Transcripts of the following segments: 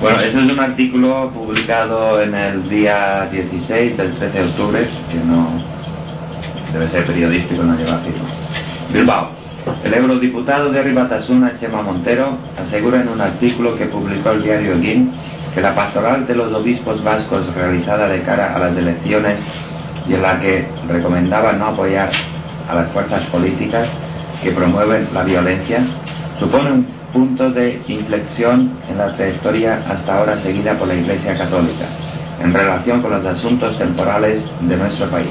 Bueno, ese es un artículo publicado en el día 16 del 13 de octubre, que no debe ser periodístico, no lleva firma. Bilbao. El eurodiputado de Ribatasuna, Chema Montero, asegura en un artículo que publicó el diario Egin que la pastoral de los obispos vascos realizada de cara a las elecciones y en la que recomendaba no apoyar a las fuerzas políticas que promueven la violencia, supone un punto de inflexión en la trayectoria hasta ahora seguida por la Iglesia Católica en relación con los asuntos temporales de nuestro país.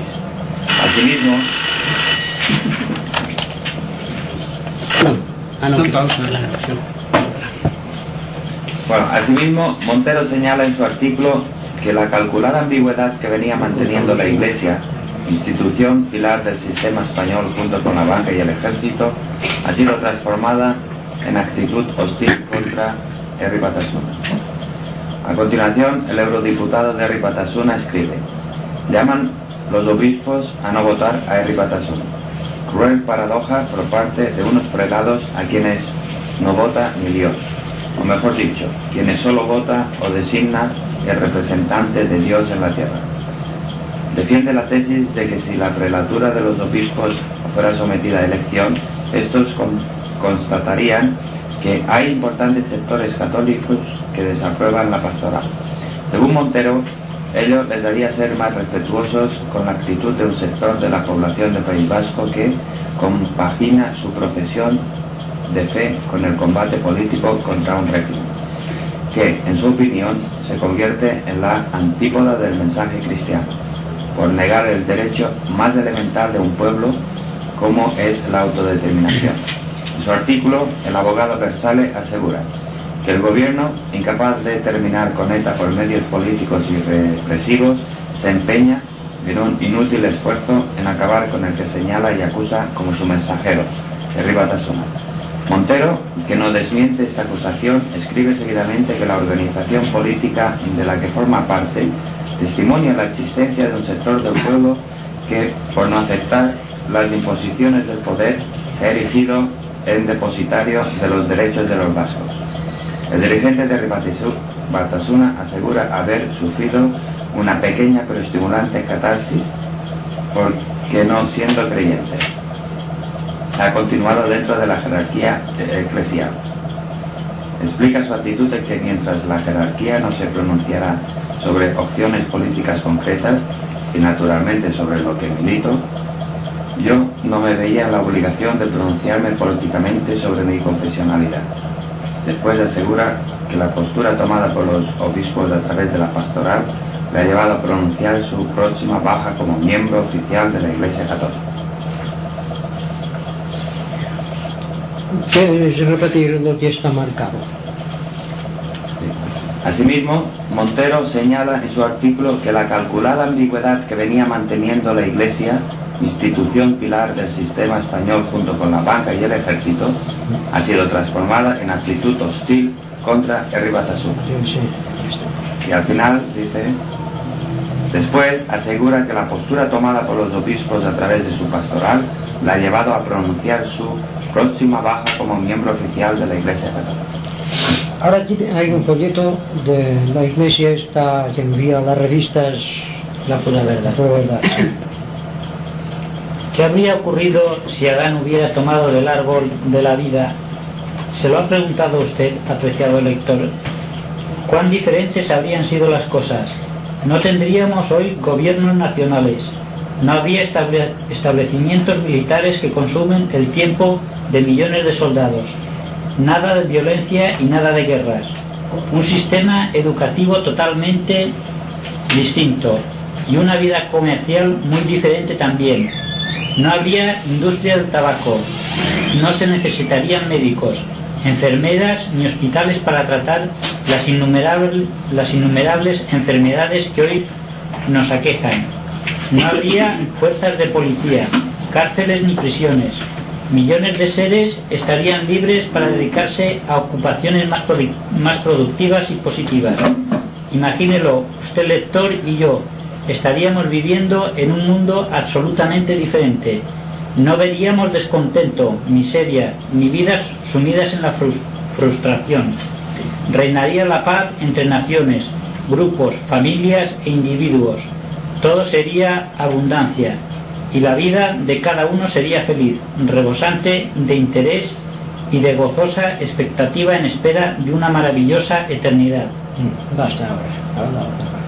Asimismo, Montero señala en su artículo que la calculada ambigüedad que venía manteniendo la Iglesia, institución pilar del sistema español junto con la banca y el ejército, ha sido transformada en actitud hostil contra Herri Batasuna. A continuación, el eurodiputado de Herri Batasuna escribe: llaman los obispos a no votar a Herri Batasuna. Cruel paradoja por parte de unos prelados a quienes no vota ni Dios, o mejor dicho, quienes solo vota o designa el representante de Dios en la tierra. Defiende la tesis de que si la prelatura de los obispos fuera sometida a elección, estos constatarían que hay importantes sectores católicos que desaprueban la pastoral. Según Montero, ello les haría ser más respetuosos con la actitud de un sector de la población del País Vasco que compagina su profesión de fe con el combate político contra un régimen, que, en su opinión, se convierte en la antípoda del mensaje cristiano, por negar el derecho más elemental de un pueblo, como es la autodeterminación. En su artículo, el abogado Bersale asegura que el gobierno, incapaz de terminar con ETA por medios políticos y represivos, se empeña en un inútil esfuerzo en acabar con el que señala y acusa como su mensajero, Herri Batasuna. Montero, que no desmiente esta acusación, escribe seguidamente que la organización política de la que forma parte testimonia la existencia de un sector del pueblo que, por no aceptar las imposiciones del poder, se ha erigido en depositario de los derechos de los vascos. El dirigente de Batasuna asegura haber sufrido una pequeña pero estimulante catarsis porque, no siendo creyente, ha continuado dentro de la jerarquía eclesial. Explica su actitud de que mientras la jerarquía no se pronunciara sobre opciones políticas concretas y naturalmente sobre lo que milito, yo no me veía en la obligación de pronunciarme políticamente sobre mi confesionalidad. Después asegura que la postura tomada por los obispos a través de la pastoral le ha llevado a pronunciar su próxima baja como miembro oficial de la Iglesia Católica. ¿Quieres repetir lo que está marcado? Asimismo, Montero señala en su artículo que la calculada ambigüedad que venía manteniendo la Iglesia, institución pilar del sistema español junto con la banca y el ejército, ha sido transformada en actitud hostil contra Herri Batasuna. Y al final dice: después asegura que la postura tomada por los obispos a través de su pastoral la ha llevado a pronunciar su próxima baja como miembro oficial de la Iglesia Católica. Ahora aquí hay un folleto de la Iglesia esta que envía las revistas La Pura Verdad. ¿Qué habría ocurrido si Adán hubiera tomado del árbol de la vida? ¿Se lo ha preguntado usted, apreciado lector? ¿Cuán diferentes habrían sido las cosas? No tendríamos hoy gobiernos nacionales. No habría establecimientos militares que consumen el tiempo de millones de soldados. Nada de violencia y nada de guerras. Un sistema educativo totalmente distinto y una vida comercial muy diferente también. No habría industria del tabaco. No se necesitarían médicos, enfermeras ni hospitales para tratar las innumerables enfermedades que hoy nos aquejan. No habría fuerzas de policía, cárceles ni prisiones. Millones de seres estarían libres para dedicarse a ocupaciones más productivas y positivas. Imagínelo, usted lector y yo, estaríamos viviendo en un mundo absolutamente diferente. No veríamos descontento, miseria, ni vidas sumidas en la frustración. Reinaría la paz entre naciones, grupos, familias e individuos. Todo sería abundancia y la vida de cada uno sería feliz, rebosante de interés y de gozosa expectativa en espera de una maravillosa eternidad. Basta ahora.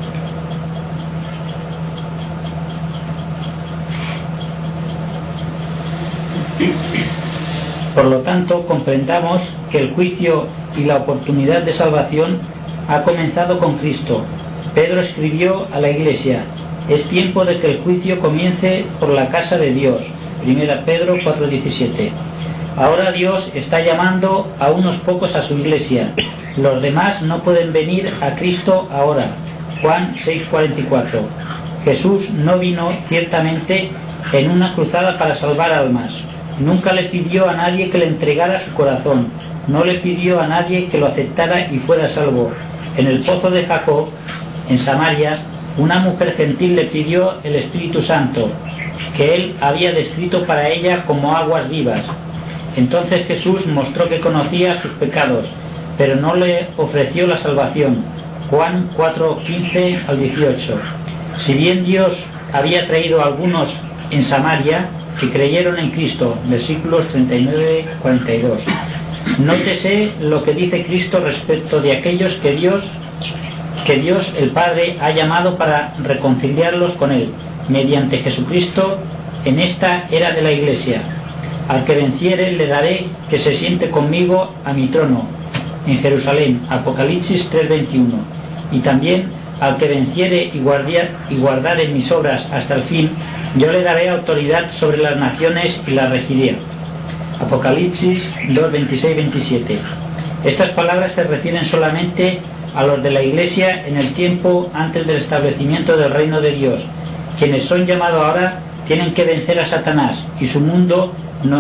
Por lo tanto, comprendamos que el juicio y la oportunidad de salvación ha comenzado con Cristo. Pedro escribió a la Iglesia: es tiempo de que el juicio comience por la casa de Dios. 1 Pedro 4:17. Ahora Dios está llamando a unos pocos a su Iglesia. Los demás no pueden venir a Cristo ahora. Juan 6:44. Jesús no vino ciertamente en una cruzada para salvar almas. Nunca le pidió a nadie que le entregara su corazón. No le pidió a nadie que lo aceptara y fuera salvo. En el pozo de Jacob, en Samaria, una mujer gentil le pidió el Espíritu Santo, que él había descrito para ella como aguas vivas. Entonces Jesús mostró que conocía sus pecados, pero no le ofreció la salvación. Juan 4:15 al 18. Si bien Dios había traído a algunos en Samaria que creyeron en Cristo, versículos 39-42. Nótese lo que dice Cristo respecto de aquellos que Dios el Padre ha llamado para reconciliarlos con Él, mediante Jesucristo, en esta era de la Iglesia. Al que venciere le daré que se siente conmigo a mi trono, en Jerusalén, Apocalipsis 3:21. Y también al que venciere y guardare mis obras hasta el fin, yo le daré autoridad sobre las naciones y las regiré. Apocalipsis 2:26-27. Estas palabras se refieren solamente a los de la Iglesia en el tiempo antes del establecimiento del reino de Dios. Quienes son llamados ahora tienen que vencer a Satanás y su mundo,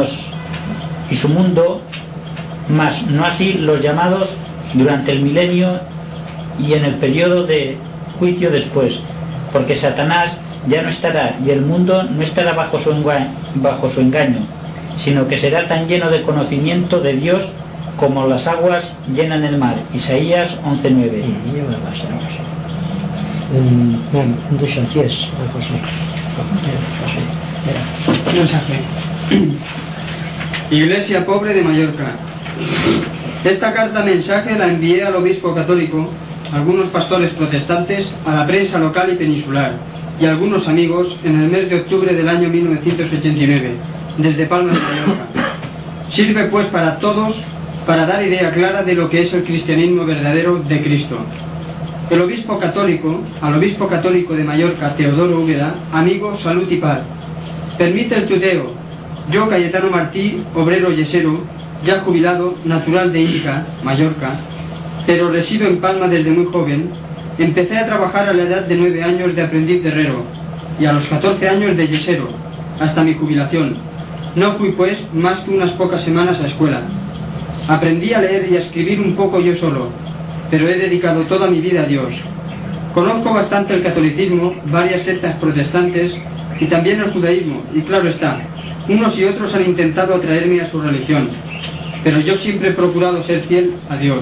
mas no así los llamados durante el milenio y en el periodo de juicio después, porque Satanás ya no estará y el mundo no estará bajo su engaño, sino que será tan lleno de conocimiento de Dios como las aguas llenan el mar. Isaías 11:9. Iglesia pobre de Mallorca. Esta carta mensaje la envié al obispo católico, algunos pastores protestantes, a la prensa local y peninsular y a algunos amigos en el mes de octubre del año 1989, desde Palma de Mallorca. Sirve pues para todos para dar idea clara de lo que es el cristianismo verdadero de Cristo. Al obispo católico de Mallorca, Teodoro Úbeda, amigo, salud y paz. Permite el tuteo. Yo, Cayetano Martí, obrero yesero, ya jubilado, natural de Inca, Mallorca, pero resido en Palma desde muy joven, empecé a trabajar a la edad de 9 años de aprendiz de herrero y a los 14 años de yesero, hasta mi jubilación. No fui pues más que unas pocas semanas a escuela. Aprendí a leer y a escribir un poco yo solo, pero he dedicado toda mi vida a Dios. Conozco bastante el catolicismo, varias sectas protestantes y también el judaísmo, y claro está, unos y otros han intentado atraerme a su religión, pero yo siempre he procurado ser fiel a Dios.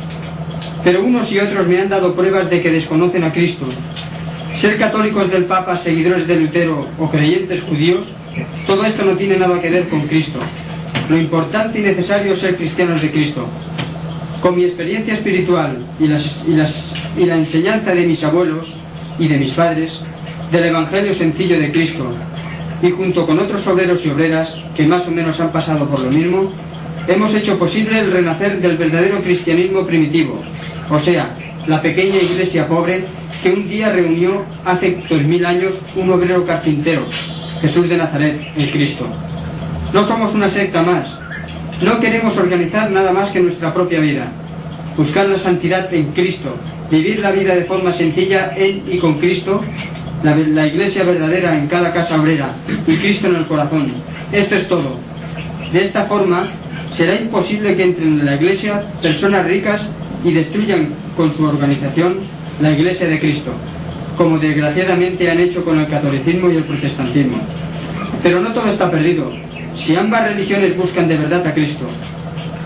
Pero unos y otros me han dado pruebas de que desconocen a Cristo. Ser católicos del Papa, seguidores de Lutero o creyentes judíos, todo esto no tiene nada que ver con Cristo. Lo importante y necesario es ser cristianos de Cristo. Con mi experiencia espiritual y la enseñanza de mis abuelos y de mis padres, del Evangelio sencillo de Cristo, y junto con otros obreros y obreras que más o menos han pasado por lo mismo, hemos hecho posible el renacer del verdadero cristianismo primitivo, o sea, la pequeña iglesia pobre que un día reunió hace 2000 años un obrero carpintero, Jesús de Nazaret, el Cristo. No somos una secta más. No queremos organizar nada más que nuestra propia vida. Buscar la santidad en Cristo, vivir la vida de forma sencilla en y con Cristo, la iglesia verdadera en cada casa obrera y Cristo en el corazón. Esto es todo. De esta forma, será imposible que entren en la iglesia personas ricas y destruyan con su organización la iglesia de Cristo, como desgraciadamente han hecho con el catolicismo y el protestantismo. Pero no todo está perdido. Si ambas religiones buscan de verdad a Cristo,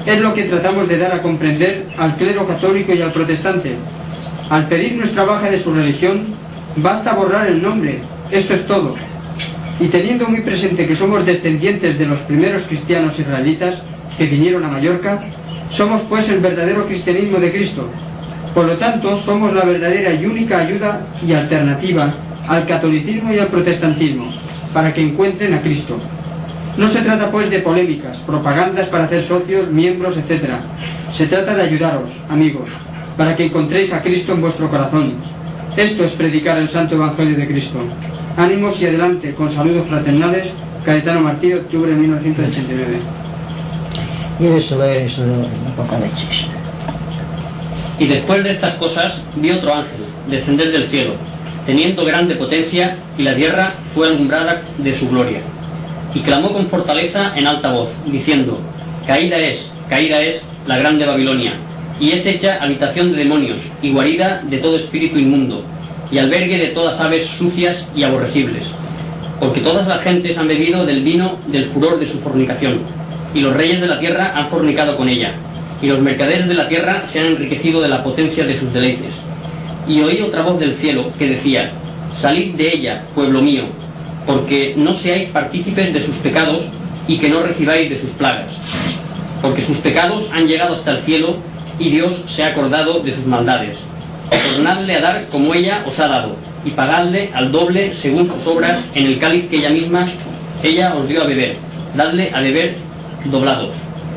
Es lo que tratamos de dar a comprender al clero católico y al protestante. Al pedir nuestra baja de su religión, basta borrar el nombre, esto es todo. Y teniendo muy presente que somos descendientes de los primeros cristianos israelitas que vinieron a Mallorca, somos pues el verdadero cristianismo de Cristo. Por lo tanto, somos la verdadera y única ayuda y alternativa al catolicismo y al protestantismo, para que encuentren a Cristo. No se trata pues de polémicas, propagandas para hacer socios, miembros, etc. Se trata de ayudaros, amigos, para que encontréis a Cristo en vuestro corazón. Esto es predicar el Santo Evangelio de Cristo. Ánimos y adelante, con saludos fraternales, Cayetano Martí, octubre de 1989. ¿Quieres leer eso del Apocalipsis? Y después de estas cosas vi otro ángel descender del cielo, teniendo grande potencia, y la tierra fue alumbrada de su gloria. Y clamó con fortaleza en alta voz, diciendo: caída es la grande Babilonia, y es hecha habitación de demonios, y guarida de todo espíritu inmundo, y albergue de todas aves sucias y aborrecibles. Porque todas las gentes han bebido del vino del furor de su fornicación, y los reyes de la tierra han fornicado con ella, y los mercaderes de la tierra se han enriquecido de la potencia de sus deleites. Y oí otra voz del cielo que decía: salid de ella, pueblo mío, porque no seáis partícipes de sus pecados, y que no recibáis de sus plagas. Porque sus pecados han llegado hasta el cielo, y Dios se ha acordado de sus maldades. Tornadle a dar como ella os ha dado, y pagadle al doble según sus obras en el cáliz que ella os dio a beber. Dadle a beber doblados.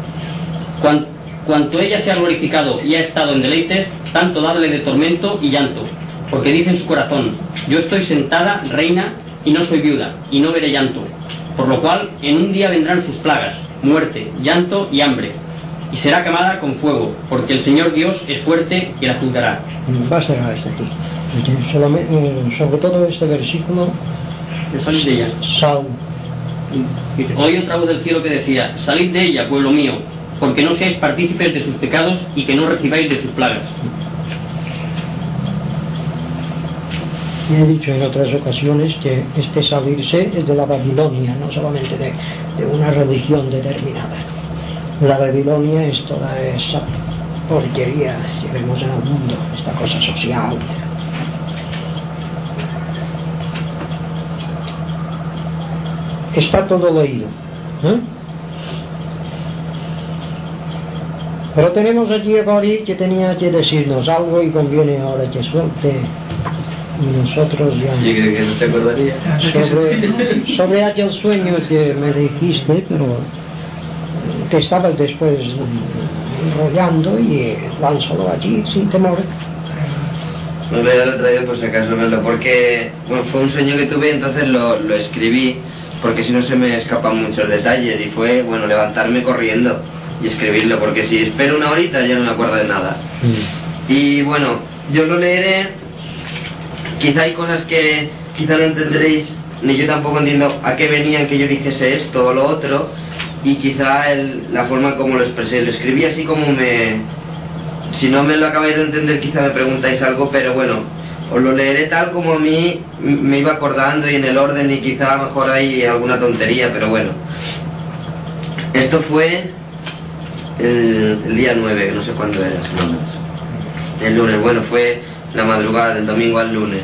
Cuanto ella se ha glorificado y ha estado en deleites, tanto dadle de tormento y llanto, porque dice en su corazón: yo estoy sentada, reina, y no soy viuda, y no veré llanto. Por lo cual, en un día vendrán sus plagas, muerte, llanto y hambre, y será quemada con fuego, porque el Señor Dios es fuerte y la juzgará. Va a cerrar este aquí. Sobre todo este versículo, Salid de ella. Oí otra voz del cielo que decía: salid de ella, pueblo mío, porque no seáis partícipes de sus pecados, y que no recibáis de sus plagas. Y he dicho en otras ocasiones que este salirse es de la Babilonia, no solamente de una religión determinada. La Babilonia es toda esa porquería que vemos en el mundo, esta cosa social. Está todo leído, ¿eh? Pero tenemos allí a Gori que tenía que decirnos algo, y conviene ahora que suelte. Y nosotros ya... Yo creo que no te acordaría. Sobre aquel sueño que me dijiste, pero te estabas después enrollando, y lánzalo allí sin temor. No lo he traído por si acaso verlo, porque bueno, fue un sueño que tuve, entonces lo escribí, porque si no se me escapan muchos detalles, y fue, bueno, levantarme corriendo y escribirlo, porque si espero una horita ya no me acuerdo de nada. Y bueno, yo lo leeré. Quizá hay cosas que quizá no entenderéis, ni yo tampoco entiendo a qué venían que yo dijese esto o lo otro, y quizá la forma como lo expresé, lo escribí así como si no me lo acabáis de entender, quizá me preguntáis algo, pero bueno, os lo leeré tal como a mí me iba acordando y en el orden, y quizá a lo mejor hay alguna tontería, pero bueno. Esto fue el día 9, no sé cuándo era, el lunes, bueno, fue la madrugada del domingo al lunes,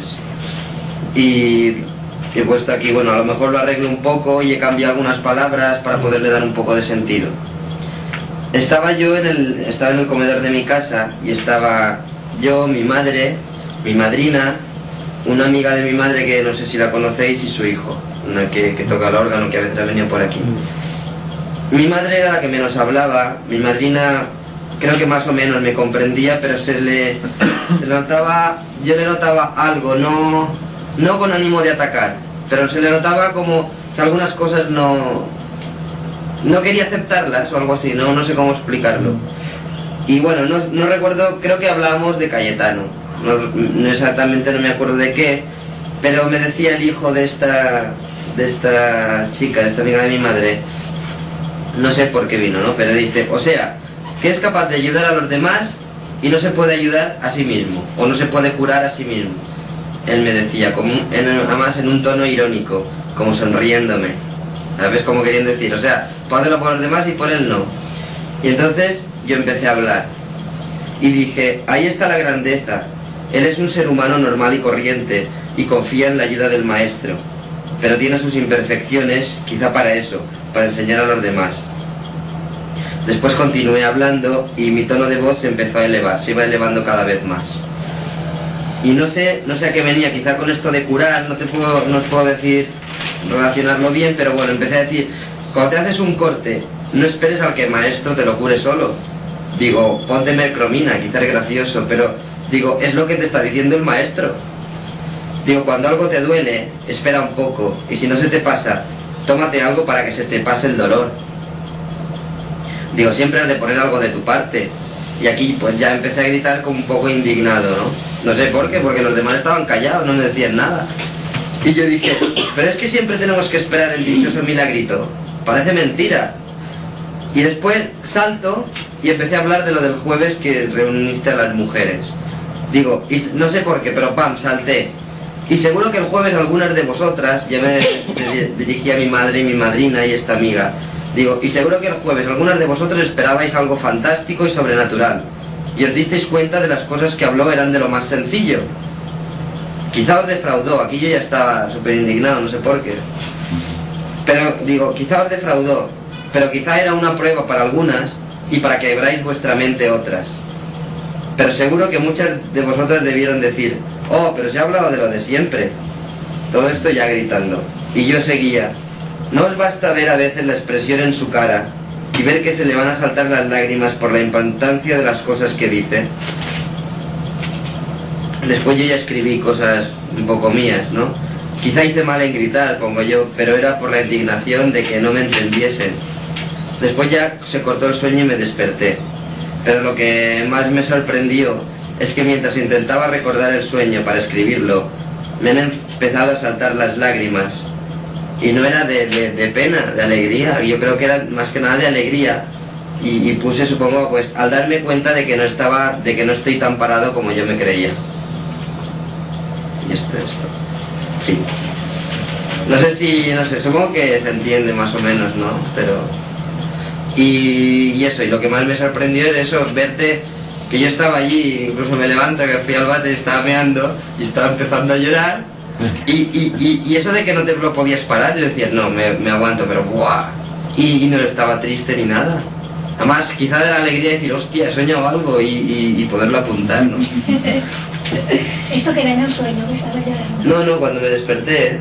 y he puesto aquí, bueno, a lo mejor lo arreglo un poco y he cambiado algunas palabras para poderle dar un poco de sentido. Estaba en el comedor de mi casa, y estaba yo, mi madre, mi madrina, una amiga de mi madre que no sé si la conocéis, y su hijo, una que toca el órgano, que a veces ha venido por aquí. Mi madre era la que menos hablaba, mi madrina creo que más o menos me comprendía, pero se le notaba, yo le notaba algo, no con ánimo de atacar, pero se le notaba como que algunas cosas no quería aceptarlas o algo así, no sé cómo explicarlo. Y bueno, no recuerdo, creo que hablábamos de Cayetano, no exactamente, no me acuerdo de qué, pero me decía el hijo de esta chica, de esta amiga de mi madre, no sé por qué vino, ¿no? Pero dice, o sea, que es capaz de ayudar a los demás y no se puede ayudar a sí mismo, o no se puede curar a sí mismo. Él me decía, además en un tono irónico, como sonriéndome, ¿sabes? Como queriendo decir, o sea, puede hacerlo por los demás y por él no. Y entonces yo empecé a hablar y dije, ahí está la grandeza. Él es un ser humano normal y corriente y confía en la ayuda del maestro, pero tiene sus imperfecciones, quizá para eso, para enseñar a los demás. Después continué hablando y mi tono de voz se empezó a elevar, se iba elevando cada vez más. Y no sé a qué venía, quizá con esto de curar, no os puedo decir, relacionarlo bien, pero bueno, empecé a decir, cuando te haces un corte, no esperes al que el maestro te lo cure solo. Digo, ponte mercromina, quizá es gracioso, pero digo, es lo que te está diciendo el maestro. Digo, cuando algo te duele, espera un poco, y si no se te pasa, tómate algo para que se te pase el dolor. Digo, siempre has de poner algo de tu parte. Y aquí pues ya empecé a gritar como un poco indignado, ¿no? No sé por qué, porque los demás estaban callados, no me decían nada. Y yo dije, pero es que siempre tenemos que esperar el dichoso milagrito. Parece mentira. Y después salto y empecé a hablar de lo del jueves que reuniste a las mujeres. Digo, y no sé por qué, pero pam, salté. Y seguro que el jueves algunas de vosotras, ya me dirigí a mi madre y mi madrina y esta amiga, digo, y seguro que el jueves algunas de vosotros esperabais algo fantástico y sobrenatural, y os disteis cuenta de las cosas que habló eran de lo más sencillo. Quizá os defraudó, aquí yo ya estaba súper indignado, no sé por qué. Pero digo, quizá os defraudó, pero quizá era una prueba para algunas y para que abráis vuestra mente otras. Pero seguro que muchas de vosotras debieron decir, oh, pero se ha hablado de lo de siempre. Todo esto ya gritando. Y yo seguía. ¿No os basta ver a veces la expresión en su cara y ver que se le van a saltar las lágrimas por la importancia de las cosas que dice? Después yo ya escribí cosas un poco mías, ¿no? Quizá hice mal en gritar, pongo yo, pero era por la indignación de que no me entendiesen. Después ya se cortó el sueño y me desperté. Pero lo que más me sorprendió es que mientras intentaba recordar el sueño para escribirlo, me han empezado a saltar las lágrimas. Y no era de pena, de alegría, yo creo que era más que nada de alegría. Y puse, supongo, pues al darme cuenta de que no estoy tan parado como yo me creía. Y esto. Sí. No sé, supongo que se entiende más o menos, ¿no? Pero... Y eso, y lo que más me sorprendió es eso, verte, que yo estaba allí, incluso me levanto, que fui al váter y estaba meando, y estaba empezando a llorar, y eso de que no te lo podías parar, yo decía, no, me aguanto, pero ¡buah! Y no estaba triste ni nada. Además, quizá de la alegría de decir, hostia, he soñado algo, y poderlo apuntar, ¿no? ¿Esto que era en el sueño que estaba llorando? No, cuando me desperté,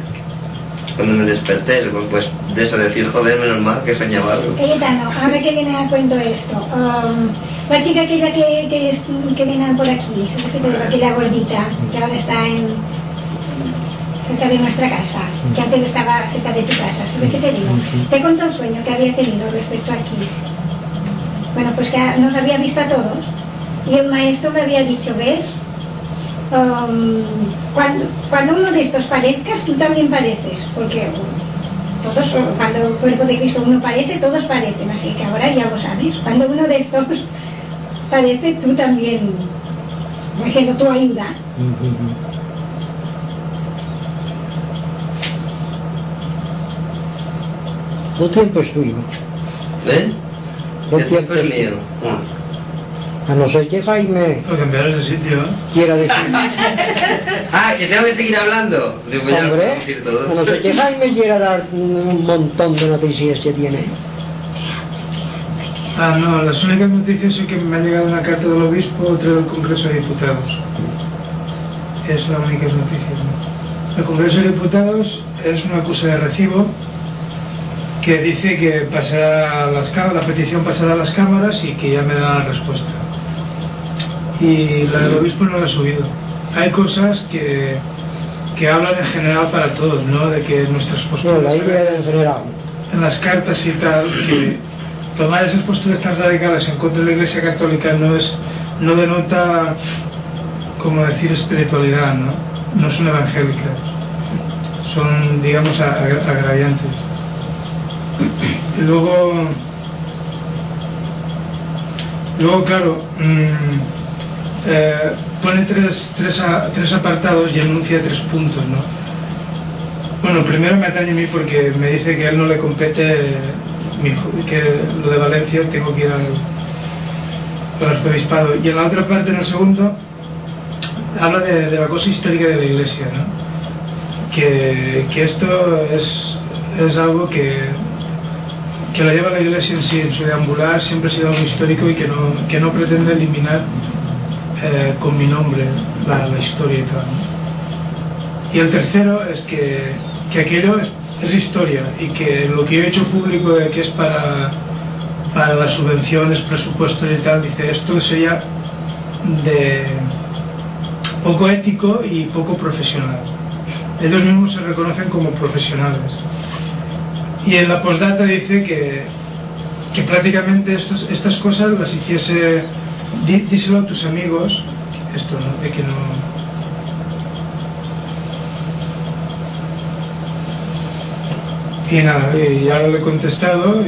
pues de eso, decir, joder, menos mal que soñaba algo. Cayetano, ahora que viene a cuento esto, la chica aquella que viene por aquí, aquella gordita, que ahora está cerca de nuestra casa, que antes estaba cerca de tu casa, ¿sabes qué te digo? Te contó un sueño que había tenido respecto aquí. Bueno, pues que nos había visto a todos, y el maestro me había dicho, ¿ves? Cuando uno de estos parezcas, tú también pareces, porque todos, cuando el cuerpo de Cristo uno parece, todos parecen, así que ahora ya lo sabes. Cuando uno de estos parece, tú también, haciendo tu ayuda. ¿Qué tiempo es tuyo? ¿Ven? ¿Qué tiempo es mío? A no ser que Jaime O cambiar de sitio. quiera decir... Ah, que tengo que seguir hablando. Digo, ya lo puedo Hombre, decir todo. a no ser que Jaime quiera dar un montón de noticias que tiene. Ah, no, las únicas noticias es que me ha llegado una carta del obispo, otra del Congreso de Diputados. Es la única noticia, ¿no? El Congreso de Diputados es una acusa de recibo que dice que pasará la petición pasará a las cámaras y que ya me da la respuesta. Y la del obispo no la ha subido. Hay cosas que hablan en general para todos, ¿no? De que nuestras posturas... No, la idea en general. En las cartas y tal, que tomar esas posturas tan radicales en contra de la Iglesia Católica no denota, como decir, espiritualidad, ¿no? No son evangélicas. Son, digamos, agraviantes. Y luego claro, pone tres apartados y enuncia 3 puntos, ¿no? Bueno, primero me atañe a mí porque me dice que a él no le compete que lo de Valencia, tengo que ir el arzobispado. Y en la otra parte, en el segundo, habla de la cosa histórica de la Iglesia, ¿no? Que esto es algo que la lleva la Iglesia en sí, en su deambular, siempre ha sido algo histórico y que no pretende eliminar con mi nombre la historia y tal, ¿no? Y el tercero es que aquello es historia y que lo que yo he hecho público de que es para las subvenciones, presupuestos y tal, dice esto sería de poco ético y poco profesional. Ellos mismos se reconocen como profesionales. Y en la postdata dice que prácticamente estas cosas las hiciese, díselo a tus amigos, esto, ¿no? De que no... Y nada, y ahora le he contestado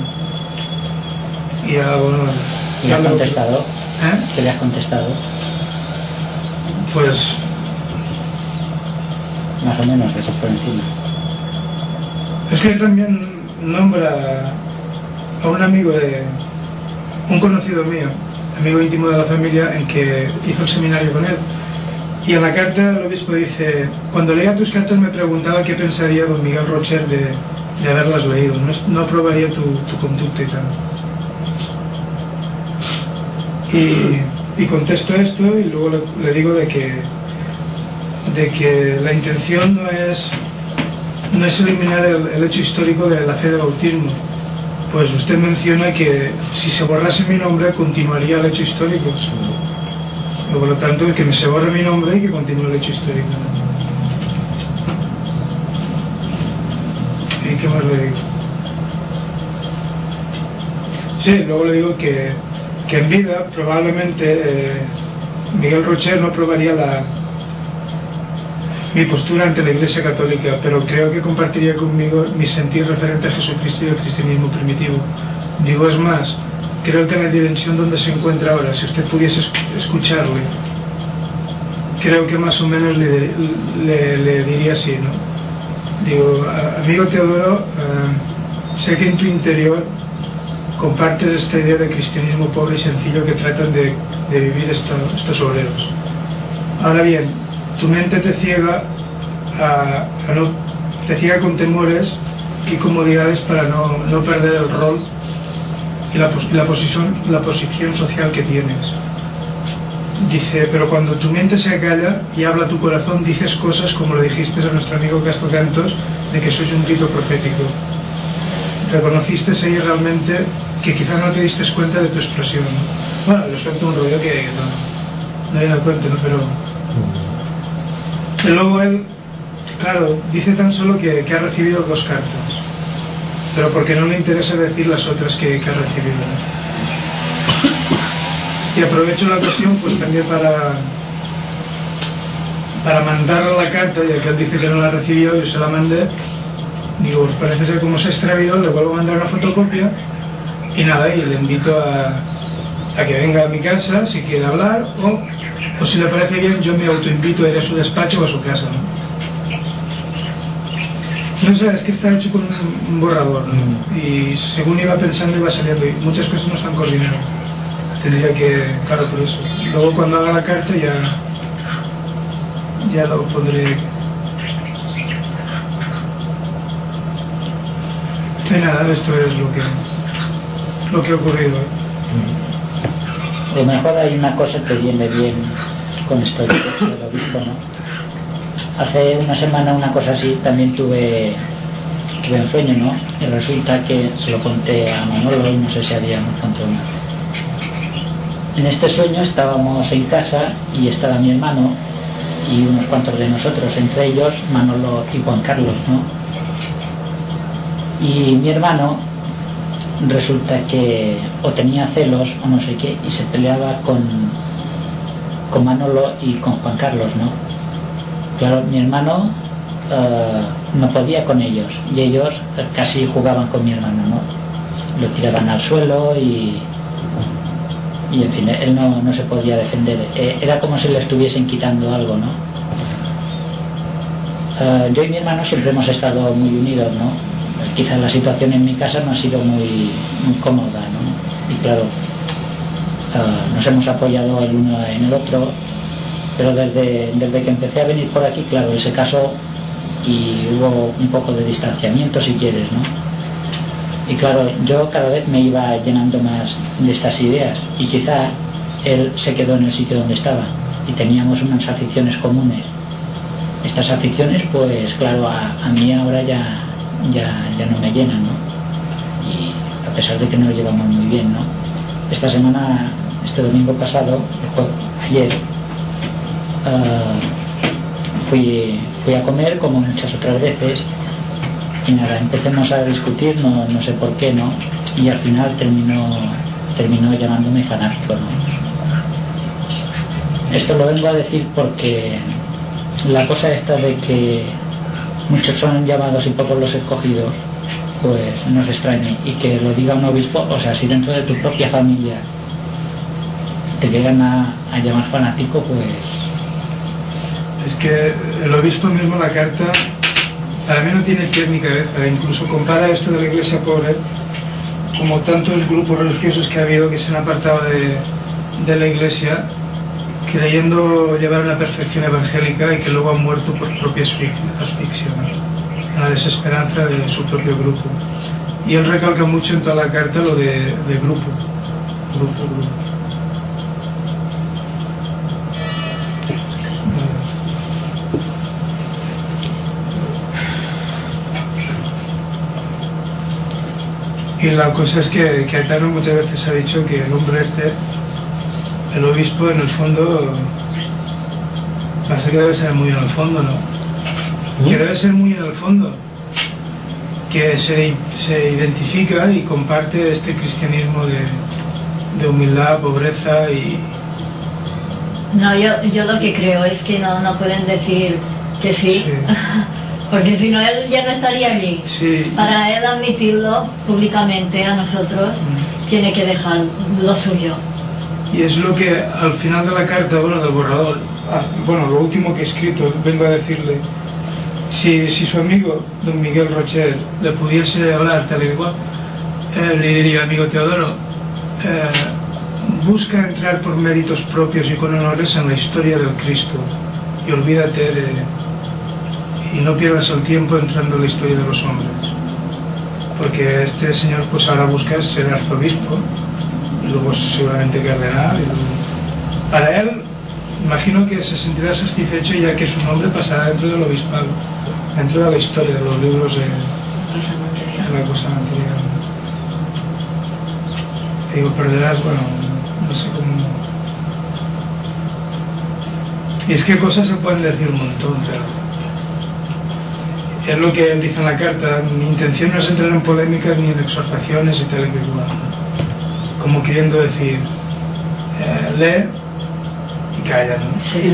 y ya, bueno... ¿Y le has contestado? ¿Eh? ¿Qué le has contestado? Pues... Más o menos, eso por encima. Es que él también nombra a un amigo un conocido mío, amigo íntimo de la familia, en que hizo el seminario con él. Y en la carta el obispo dice: cuando leía tus cartas me preguntaba qué pensaría don Miguel Rocher de haberlas leído, no aprobaría tu conducta y tal. Y contesto esto y luego le digo de que la intención no es eliminar el hecho histórico de la fe de bautismo. Pues usted menciona que si se borrase mi nombre continuaría el hecho histórico. Y por lo tanto, que se borre mi nombre y que continúe el hecho histórico. ¿Y qué más le digo? Sí, luego le digo que en vida probablemente Miguel Rocher no aprobaría mi postura ante la Iglesia Católica, pero creo que compartiría conmigo mi sentir referente a Jesucristo y al cristianismo primitivo. Digo, es más, creo que en la dimensión donde se encuentra ahora, si usted pudiese escucharle, creo que más o menos le diría así, ¿no? Digo, amigo Teodoro, sé que en tu interior compartes esta idea de cristianismo pobre y sencillo que tratan de vivir estos obreros. Ahora bien, tu mente te ciega te ciega con temores y comodidades para no perder el rol y la posición social que tienes. Dice, pero cuando tu mente se acalla y habla tu corazón, dices cosas como le dijiste a nuestro amigo Castro Cantos, de que sois un grito profético. Reconociste ahí realmente que quizás no te diste cuenta de tu expresión, ¿no? Bueno, le suelto un rollo que no hay nada cuenta, ¿no? Pero... Y luego él, claro, dice tan solo que ha recibido 2 cartas, pero porque no le interesa decir las otras que ha recibido. Y aprovecho la ocasión pues también para mandarle la carta, ya que él dice que no la recibió, yo se la mandé. Digo, pues parece ser como se extravió, le vuelvo a mandar una fotocopia y nada, y le invito a que venga a mi casa si quiere hablar o si le parece bien yo me autoinvito a ir a su despacho o a su casa, ¿no? No sé, es que está hecho con un borrador, ¿no? Y según iba pensando iba saliendo y muchas cosas no se han coordinado. Tendría que, claro, por eso. Luego cuando haga la carta ya lo pondré. Y nada, esto es lo que ha ocurrido. A lo mejor hay una cosa que viene bien con esto del obispo, ¿no? Hace una semana una cosa así también tuve un sueño, ¿no? Y resulta que se lo conté a Manolo y no sé si habíamos contado más. En este sueño estábamos en casa y estaba mi hermano y unos cuantos de nosotros, entre ellos Manolo y Juan Carlos, ¿no? Y mi hermano resulta que o tenía celos o no sé qué y se peleaba con Manolo y con Juan Carlos, ¿no? Claro, mi hermano no podía con ellos y ellos casi jugaban con mi hermano, ¿no? Lo tiraban al suelo y en fin, él no se podía defender. Era como si le estuviesen quitando algo, ¿no? Yo y mi hermano siempre hemos estado muy unidos, ¿no? Quizás la situación en mi casa no ha sido muy cómoda, ¿no? Y claro, nos hemos apoyado el uno en el otro, pero desde que empecé a venir por aquí, claro, él se casó y hubo un poco de distanciamiento, si quieres, ¿no? Y claro, yo cada vez me iba llenando más de estas ideas, y quizá él se quedó en el sitio donde estaba y teníamos unas aficiones comunes. Estas aficiones, pues claro, a mí ahora ya no me llenan, ¿no? Y a pesar de que nos llevamos muy bien, ¿no? Esta semana, este domingo pasado, ayer, fui a comer como muchas otras veces, y nada, empecemos a discutir, no sé por qué, ¿no? Y al final terminó llamándome fanático, ¿no? Esto lo vengo a decir porque la cosa esta de que muchos son llamados y pocos los escogidos, pues nos extrañe, y que lo diga un obispo. O sea, si dentro de tu propia familia te llegan a llamar fanático, pues... Es que el obispo mismo, la carta, para mí no tiene pies ni cabeza. Incluso compara esto de la iglesia pobre, como tantos grupos religiosos que ha habido que se han apartado de la iglesia, creyendo llevar una perfección evangélica, y que luego han muerto por propia asfixia, ¿no? La desesperanza de su propio grupo. Y él recalca mucho en toda la carta lo de grupo. Y la cosa es que Caetano muchas veces ha dicho que el hombre el obispo, en el fondo, pasa que debe ser muy en el fondo, ¿no? Que debe ser muy en el fondo, que se identifica y comparte este cristianismo de humildad, pobreza y... No, yo lo que creo es que no pueden decir que sí. Porque si no, él ya no estaría aquí. Sí. Para él admitirlo públicamente a nosotros, tiene que dejar lo suyo. Y es lo que al final de la carta, del borrador, lo último que he escrito, vengo a decirle, si su amigo, don Miguel Rocher, le pudiese hablar tal y cual, le diría: amigo Teodoro, busca entrar por méritos propios y con honores en la historia del Cristo, y olvídate y no pierdas el tiempo entrando en la historia de los hombres, porque este señor pues ahora busca ser arzobispo y luego seguramente cardenal, y para él imagino que se sentirá satisfecho ya que su nombre pasará dentro del obispado, dentro de la historia de los libros de la cosa material. Digo, perderás, no sé cómo. Y es que cosas se pueden decir un montón, pero es lo que él dice en la carta: mi intención no es entrar en polémicas ni en exhortaciones y tal y cual, como queriendo decir, lee y calla, ¿no? Sí.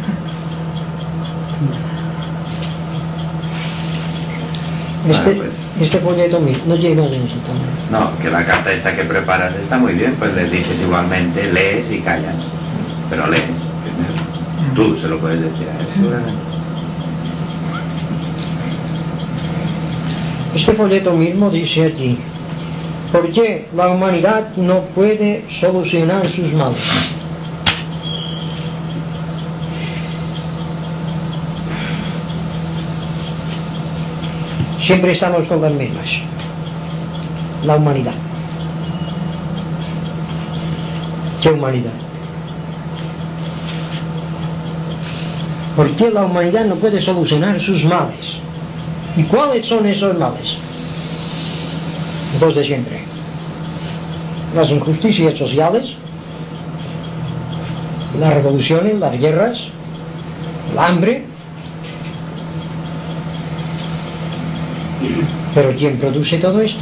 Este folleto no llega de eso también. No, que la carta esta que preparas está muy bien, pues le dices igualmente, lees y callas, pero lees primero. Tú se lo puedes decir a él, seguramente. Este folleto mismo dice allí: ¿por qué la humanidad no puede solucionar sus males? Siempre estamos con las mismas. La humanidad. ¿Qué humanidad? ¿Por qué la humanidad no puede solucionar sus males? ¿Y cuáles son esos males? Los de siempre: las injusticias sociales, las revoluciones, las guerras, el hambre. Pero ¿quién produce todo esto?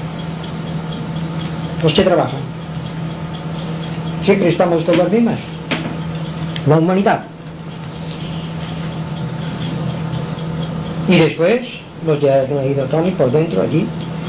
Los que trabajan. Siempre estamos con las mismas. La humanidad. Y después los que han ido Tony por dentro allí,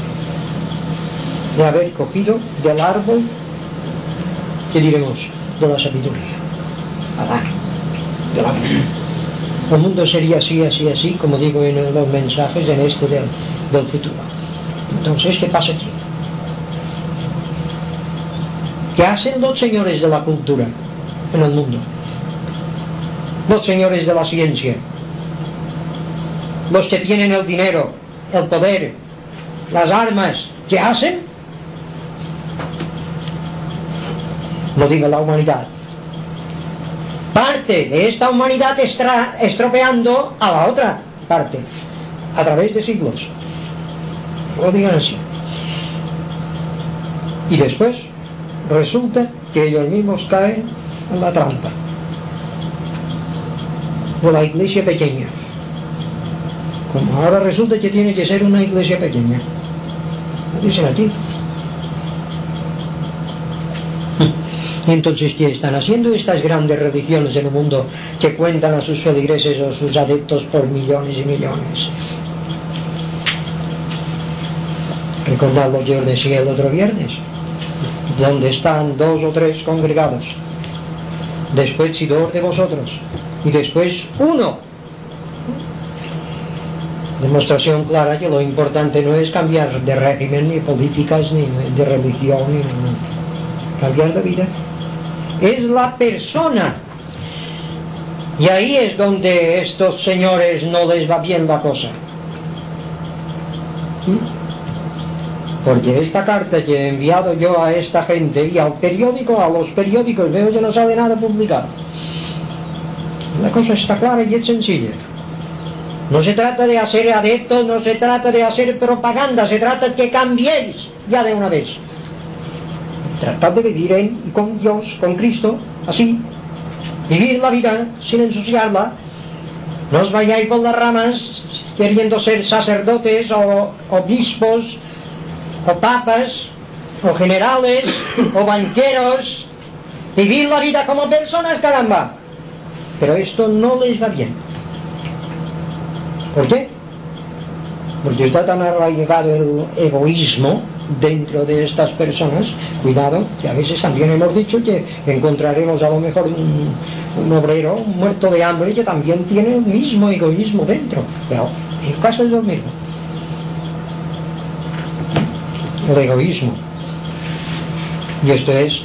de haber cogido del árbol, ¿qué diremos? De la sabiduría. Adán, del árbol. El mundo sería así, así, así, como digo en los mensajes en este del futuro. Entonces, ¿qué pasa aquí? ¿Qué hacen los señores de la cultura en el mundo? Los señores de la ciencia, los que tienen el dinero, el poder, las armas, ¿qué hacen? No digo la humanidad. Parte de esta humanidad está estropeando a la otra parte a través de siglos. No lo digan así. Y después resulta que ellos mismos caen en la trampa de la iglesia pequeña. Como ahora resulta que tiene que ser una iglesia pequeña. Lo dicen aquí. Entonces, ¿qué están haciendo estas grandes religiones en el mundo que cuentan a sus feligreses o sus adeptos por millones y millones? Recordad lo que os decía el otro viernes, donde están 2 o 3 congregados, después si 2 de vosotros, y después 1. Demostración clara que lo importante no es cambiar de régimen, ni políticas, ni de religión, ni cambiar de vida. Es la persona. Y ahí es donde estos señores no les va bien la cosa. Porque esta carta que he enviado yo a esta gente y al periódico, a los periódicos, veo que no sale nada publicado. La cosa está clara y es sencilla. No se trata de hacer adeptos, no se trata de hacer propaganda, se trata de que cambiéis ya de una vez. Tratad de vivir en y con Dios, con Cristo, así. Vivir la vida sin ensuciarla. No os vayáis por las ramas queriendo ser sacerdotes o obispos o papas o generales o banqueros. Vivir la vida como personas, caramba. Pero esto no les va bien. ¿Por qué? Porque está tan arraigado el egoísmo dentro de estas personas. Cuidado, que a veces también hemos dicho que encontraremos a lo mejor un obrero muerto de hambre que también tiene el mismo egoísmo dentro, pero el caso es lo mismo. El egoísmo, y esto es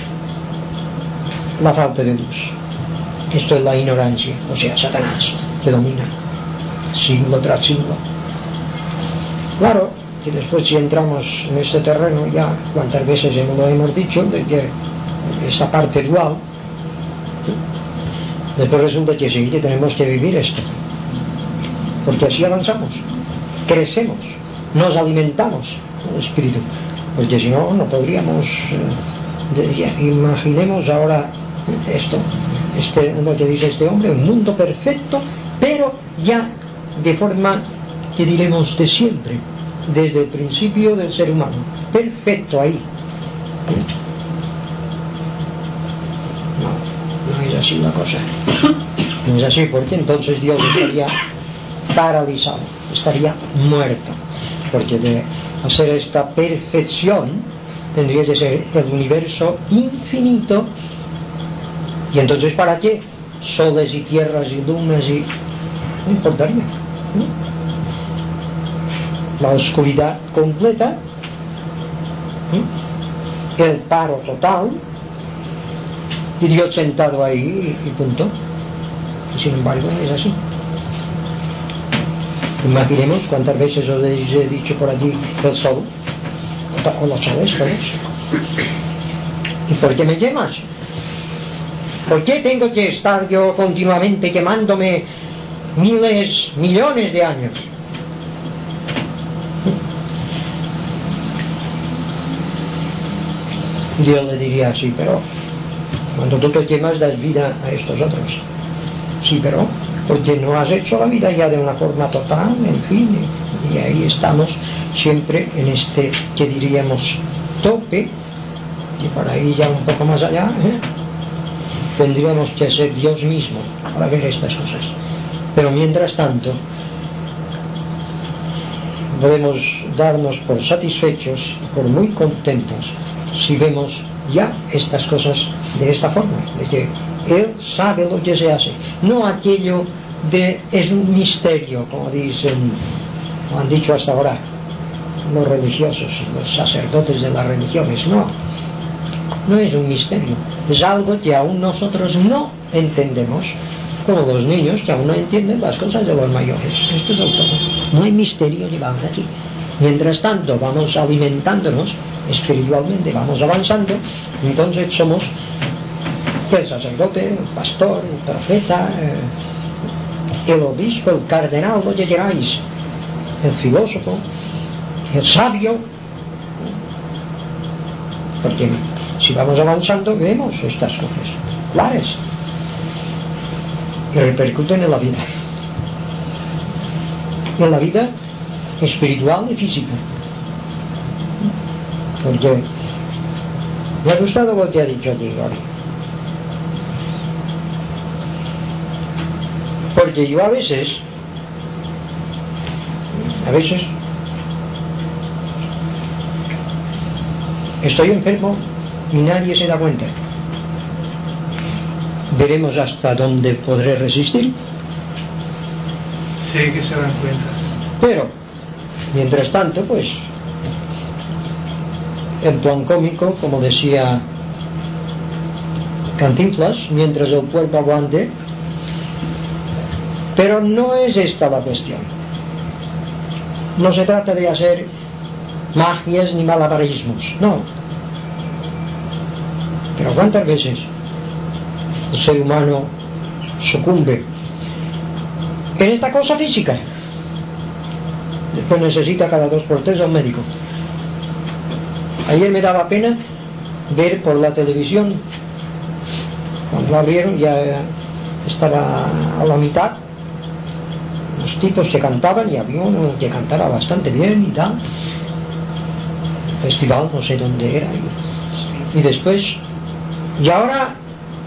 la falta de luz, esto es la ignorancia, o sea, Satanás que domina siglo tras siglo. Claro que después, si entramos en este terreno, ya cuántas veces lo hemos dicho, de que esta parte dual, después resulta que sí, que tenemos que vivir esto, porque así avanzamos, crecemos, nos alimentamos del espíritu, porque si no, no podríamos. Imaginemos ahora esto, lo que dice este hombre, un mundo perfecto, pero ya de forma que diremos de siempre, desde el principio del ser humano, perfecto ahí. No es así la cosa. No es así, porque entonces Dios estaría paralizado, estaría muerto, porque de hacer esta perfección tendría que ser el universo infinito. Y entonces, ¿para qué? Soles y tierras y lunas y... no importaría, ¿no? La oscuridad completa, el paro total, y Dios sentado ahí y punto. Y sin embargo es así. Imaginemos cuántas veces os he dicho por allí el sol, o los soles todos. ¿Y por qué me quemas? ¿Por qué tengo que estar yo continuamente quemándome miles, millones de años? Dios le diría así, pero cuando tú te quemas das vida a estos otros. Sí, pero porque no has hecho la vida ya de una forma total, en fin, y ahí estamos siempre en este, que diríamos, tope, y para ir ya un poco más allá, tendríamos que ser Dios mismo para ver estas cosas. Pero mientras tanto, podemos darnos por satisfechos, por muy contentos, si vemos ya estas cosas de esta forma, de que Él sabe lo que se hace, no aquello de es un misterio, como dicen, como han dicho hasta ahora los religiosos, los sacerdotes de las religiones. No, no es un misterio, es algo que aún nosotros no entendemos, como los niños que aún no entienden las cosas de los mayores. Esto es todo. No hay misterio llevado aquí. Mientras tanto vamos alimentándonos espiritualmente, vamos avanzando, entonces somos el sacerdote, el pastor, el profeta, el obispo, el cardenal, lo que queráis, el filósofo, el sabio, porque si vamos avanzando vemos estas cosas claras que repercuten en la vida espiritual y física. Porque me ha gustado lo que ha dicho aquí, Gloria. Porque yo a veces estoy enfermo y nadie se da cuenta. Veremos hasta dónde podré resistir. Sí, que se dan cuenta. Pero, mientras tanto, pues, en plan cómico, como decía Cantinflas, mientras el cuerpo aguante. Pero no es esta la cuestión. No se trata de hacer magias ni malabarismos, no. Pero ¿cuántas veces el ser humano sucumbe en esta cosa física? Después necesita cada 2 por 3 a un médico. Ayer me daba pena ver por la televisión, cuando lo abrieron ya estaba a la mitad, los tipos que cantaban, y había uno que cantaba bastante bien y tal, festival no sé dónde era, y después, y ahora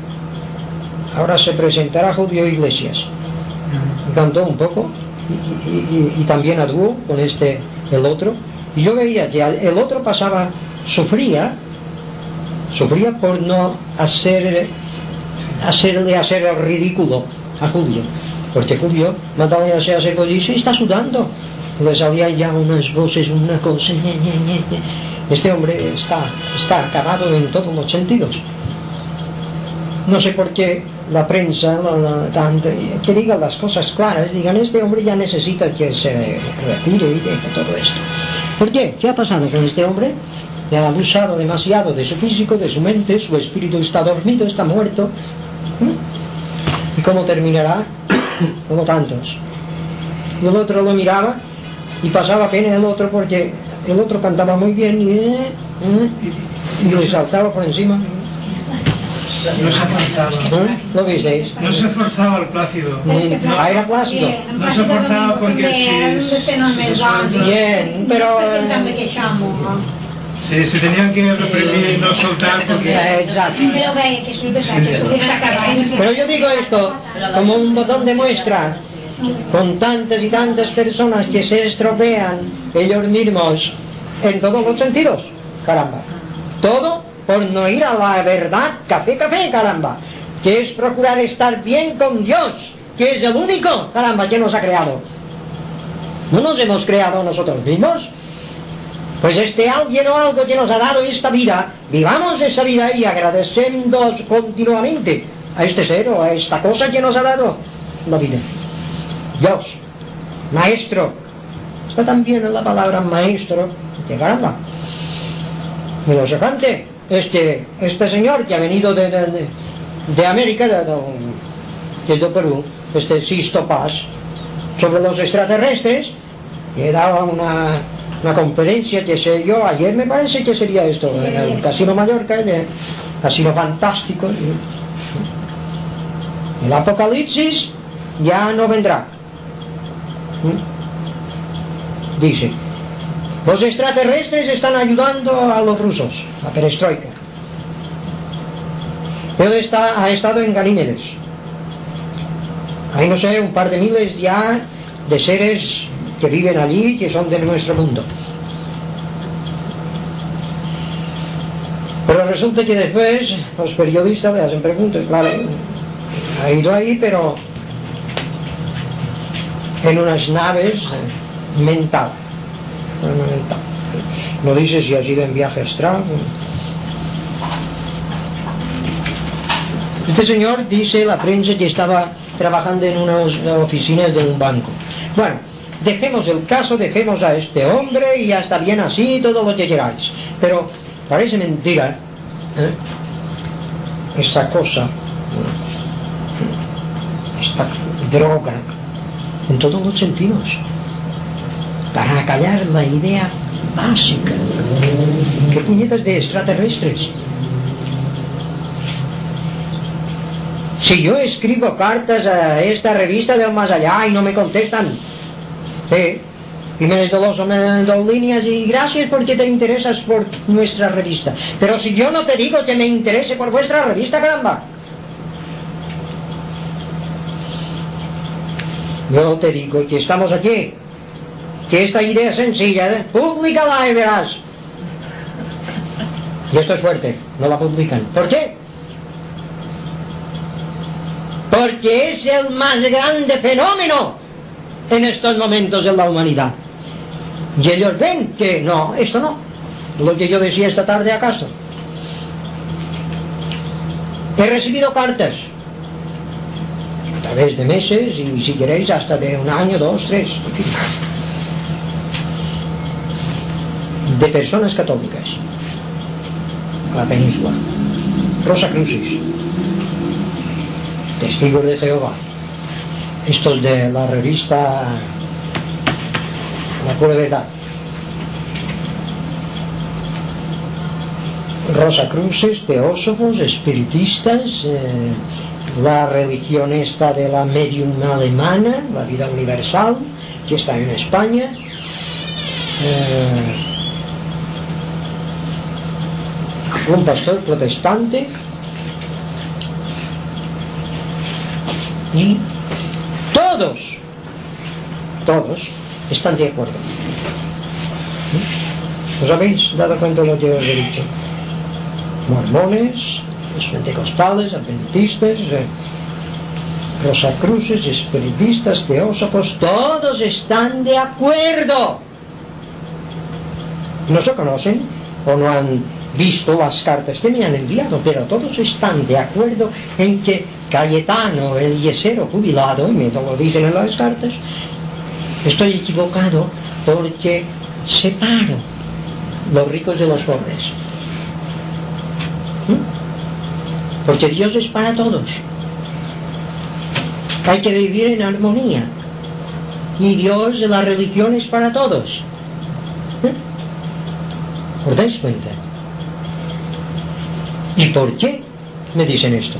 se presentará Julio Iglesias, cantó un poco y también a dúo con el otro, y yo veía que el otro sufría por no hacer el ridículo a Julio, porque Julio mataba a hacer cosas y está sudando, le salían ya unas voces, una cosa, este hombre está acabado en todos los sentidos. No sé por qué la prensa que diga las cosas claras, digan, este hombre ya necesita que se retire y deje todo esto. ¿Por qué? ¿Qué ha pasado con este hombre? Le ha abusado demasiado de su físico, de su mente, su espíritu está dormido, está muerto. ¿Y cómo terminará? Como tantos. Y el otro lo miraba y pasaba pena el otro, porque el otro cantaba muy bien y le saltaba por encima. No se forzaba. ¿Lo visteis? No se forzaba el Plácido. Era Plácido. No se forzaba porque si bien, pero se tenían que reprimir y no soltar porque... Exacto. Pero yo digo esto como un botón de muestra, con tantas y tantas personas que se estropean ellos mismos en todos los sentidos, caramba, todo por no ir a la verdad, café, caramba, que es procurar estar bien con Dios, que es el único, caramba, que nos ha creado. No nos hemos creado nosotros mismos. Pues alguien o algo que nos ha dado esta vida, vivamos esa vida y agradeciendo continuamente a este ser o a esta cosa que nos ha dado la vida. Dios, maestro, está también en la palabra maestro, que caramba. Y lo sacante, este señor que ha venido de América, desde Perú, Sisto Paz, sobre los extraterrestres, que daba una conferencia que se dio ayer, me parece que sería esto, en el Casino Mallorca, Casino Fantástico. El Apocalipsis ya no vendrá. Dice, los extraterrestres están ayudando a los rusos, la perestroika. Él ha estado en Ganímedes. Hay, no sé, un par de miles ya de seres que viven allí, que son de nuestro mundo. Pero resulta que después los periodistas le hacen preguntas, claro, ha ido ahí, pero en unas naves mental. No dice si ha sido en viaje astral. Este señor dice la prensa que estaba trabajando en unas oficinas de un banco. Bueno, dejemos el caso, dejemos a este hombre y ya está bien así, todo lo que queráis. Pero parece mentira, esta cosa, esta droga, en todos los sentidos, para acallar la idea básica. ¿Qué puñetas de extraterrestres? Si yo escribo cartas a esta revista del más allá y no me contestan, y me les doy dos líneas y gracias porque te interesas por nuestra revista, pero si yo no te digo que me interese por vuestra revista, caramba, yo te digo que estamos aquí, que esta idea es sencilla, públicala y verás. Y esto es fuerte, no la publican. ¿Por qué? Porque es el más grande fenómeno en estos momentos en la humanidad. Y ellos ven que no, esto no. Lo que yo decía esta tarde acaso. He recibido cartas a través de meses y si queréis hasta de 1 año, 2, 3, de personas católicas a la península, Rosa Crucis, Testigos de Jehová, estos de la revista La Pura Verdad, Rosa Crucis, teósofos, espiritistas, la religión esta de la medium alemana, la vida universal, que está en España, un pastor protestante, y todos están de acuerdo. ¿Os habéis dado cuenta de lo que os he dicho? Mormones, los pentecostales, adventistas, rosacruces, espiritistas, teósofos, todos están de acuerdo. No se conocen o no han visto las cartas que me han enviado, pero todos están de acuerdo en que Cayetano, el yesero jubilado, y me lo dicen en las cartas, estoy equivocado porque separo los ricos de los pobres. Porque Dios es para todos. Hay que vivir en armonía. Y Dios de la religión es para todos. ¿Os dais cuenta? ¿Y por qué me dicen esto?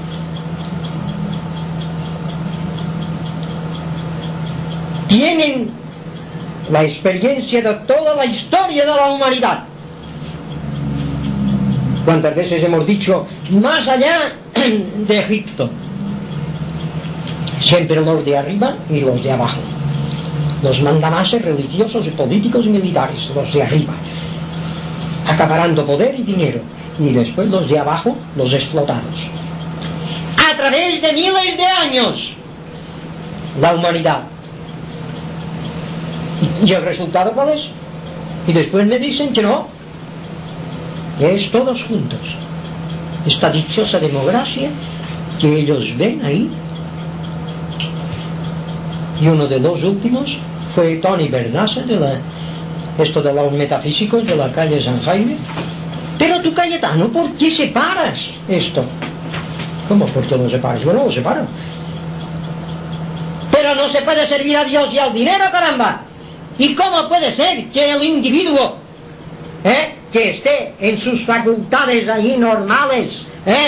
Tienen la experiencia de toda la historia de la humanidad. ¿Cuántas veces hemos dicho más allá de Egipto? Siempre los de arriba y los de abajo. Los mandamases religiosos, políticos y militares, los de arriba, acaparando poder y dinero. Y después los de abajo, los explotados. A través de miles de años, la humanidad. ¿Y el resultado cuál es? Y después me dicen que no, que es todos juntos. Esta dichosa democracia que ellos ven ahí. Y uno de los últimos fue Tony Bernasa, esto de los metafísicos de la calle San Jaime. Pero tú, Cayetano, ¿por qué separas esto? ¿Cómo por qué lo separas? Yo no lo separo. Pero no se puede servir a Dios y al dinero, caramba. ¿Y cómo puede ser que el individuo que esté en sus facultades ahí normales,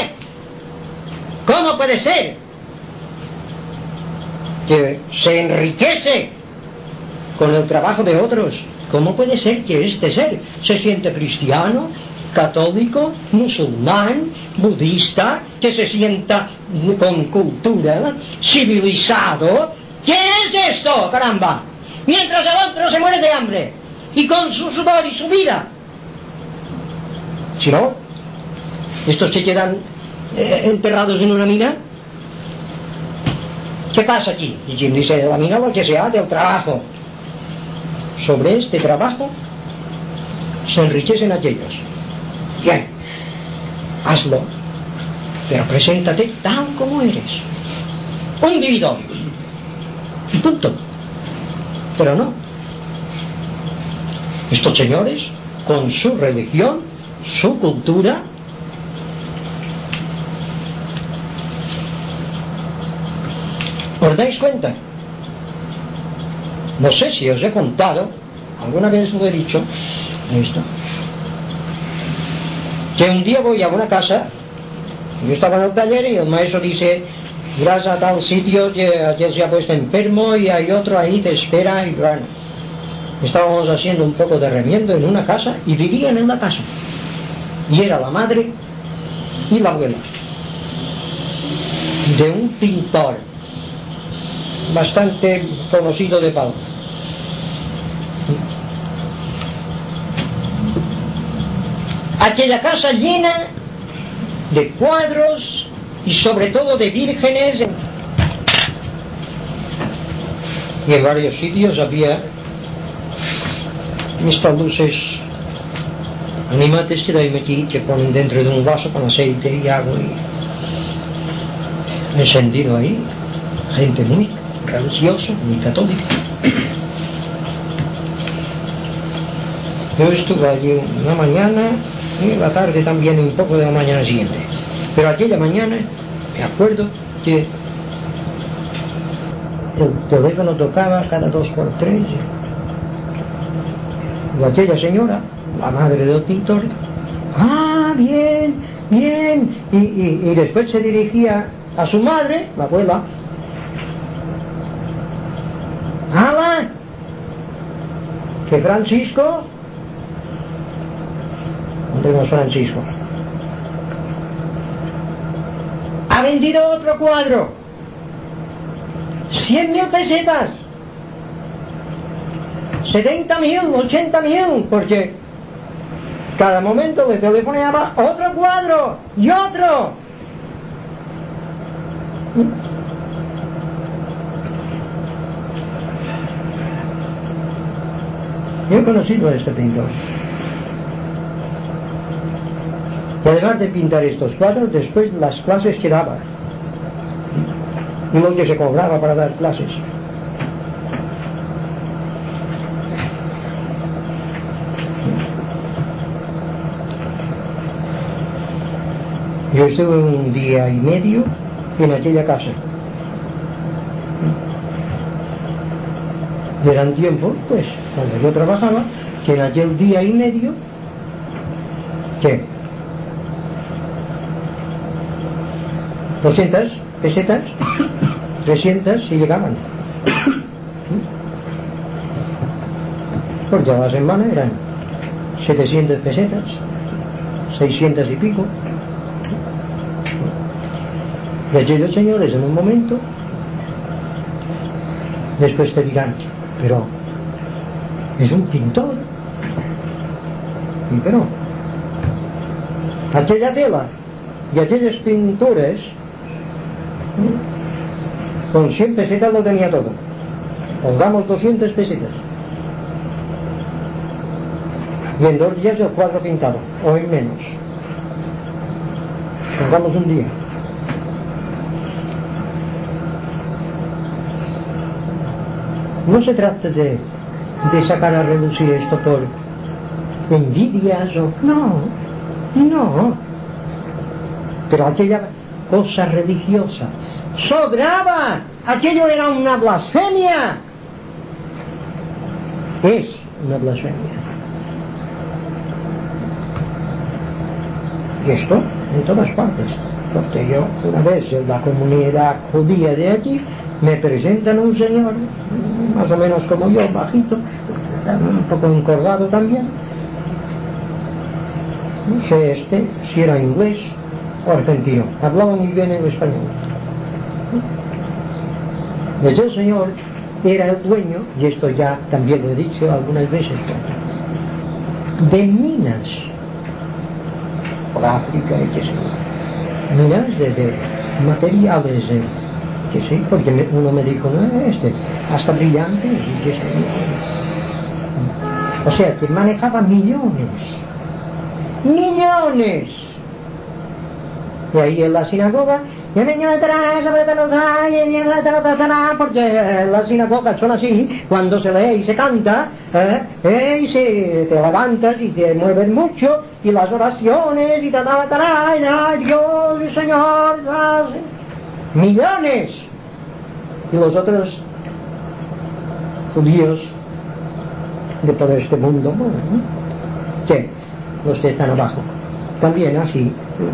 cómo puede ser que se enriquece con el trabajo de otros? ¿Cómo puede ser que este ser se siente cristiano, católico, musulmán, budista, que se sienta con cultura, civilizado? ¿Qué es esto, caramba? Mientras el otro se muere de hambre y con su sudor y su vida. Si no, estos que quedan enterrados en una mina, ¿qué pasa aquí? Y quien dice de la mina, lo que sea del trabajo. Sobre este trabajo se enriquecen aquellos. Bien, hazlo. pero preséntate tal como eres, un individuo, y punto. Pero no, estos señores con su religión, su cultura, ¿os dais cuenta? No sé si os he contado, alguna vez lo he dicho, esto, que un día voy a una casa, yo estaba en el taller y el maestro dice, irás a tal sitio que aquel se ha puesto enfermo y hay otro ahí te espera, y bueno, estábamos haciendo un poco de remiendo en una casa y vivían en la casa, y era la madre y la abuela de un pintor bastante conocido de Palma. Aquella casa llena de cuadros y sobre todo de vírgenes, y en varios sitios había estas luces animates que hay aquí, que ponen dentro de un vaso con aceite y agua y encendido ahí, gente muy religiosa, muy católica. Yo estuve allí una mañana y la tarde también, un poco de la mañana siguiente, pero aquella mañana me acuerdo que el teléfono tocaba cada 2 por 3 y aquella señora, la madre del pintor, bien, bien, y después se dirigía a su madre, la abuela, ¡hala! Que Francisco, ¿dónde va Francisco? Ha vendido otro cuadro, 100.000 pesetas, 70.000, 80.000, porque cada momento le telefoneaba otro cuadro y otro. Yo he conocido a este pintor, y además de pintar estos cuadros, después las clases que daba y lo que se cobraba para dar clases. Yo estuve un día y medio en aquella casa. Eran tiempos, pues, cuando yo trabajaba, que en aquel día y medio, ¿qué? 200 pesetas, 300 si llegaban. Porque a la semana eran 700 pesetas, 600 y pico. Y aquellos señores en un momento, después te dirán, pero es un pintor. Y pero aquella tela y aquellos pintores, con 100 pesetas lo tenía todo. Pongamos 200 pesetas. Y en 2 días el cuadro pintado, o en menos. Pongamos un día. No se trata de sacar a relucir esto por envidias o... No. Pero aquella cosa religiosa sobraba. Aquello era una blasfemia. Es una blasfemia. Y esto en todas partes. Porque yo, una vez en la comunidad judía de aquí, me presentan un señor, más o menos como yo, bajito, un poco encorvado también. No sé si era inglés o argentino, hablaba muy bien el español. Pues el señor era el dueño, y esto ya también lo he dicho algunas veces, de minas por África y qué sé yo, minas de materiales, que sí, porque uno me dijo, no, hasta brillantes y qué sé yo. O sea, que manejaba millones. Y ahí en la sinagoga, porque las sinagogas son así, cuando se lee y se canta, y te levantas y te mueves mucho, y las oraciones, y ay Dios, Señor, millones. Y los otros judíos de todo este mundo, bueno, que los que están abajo, también así.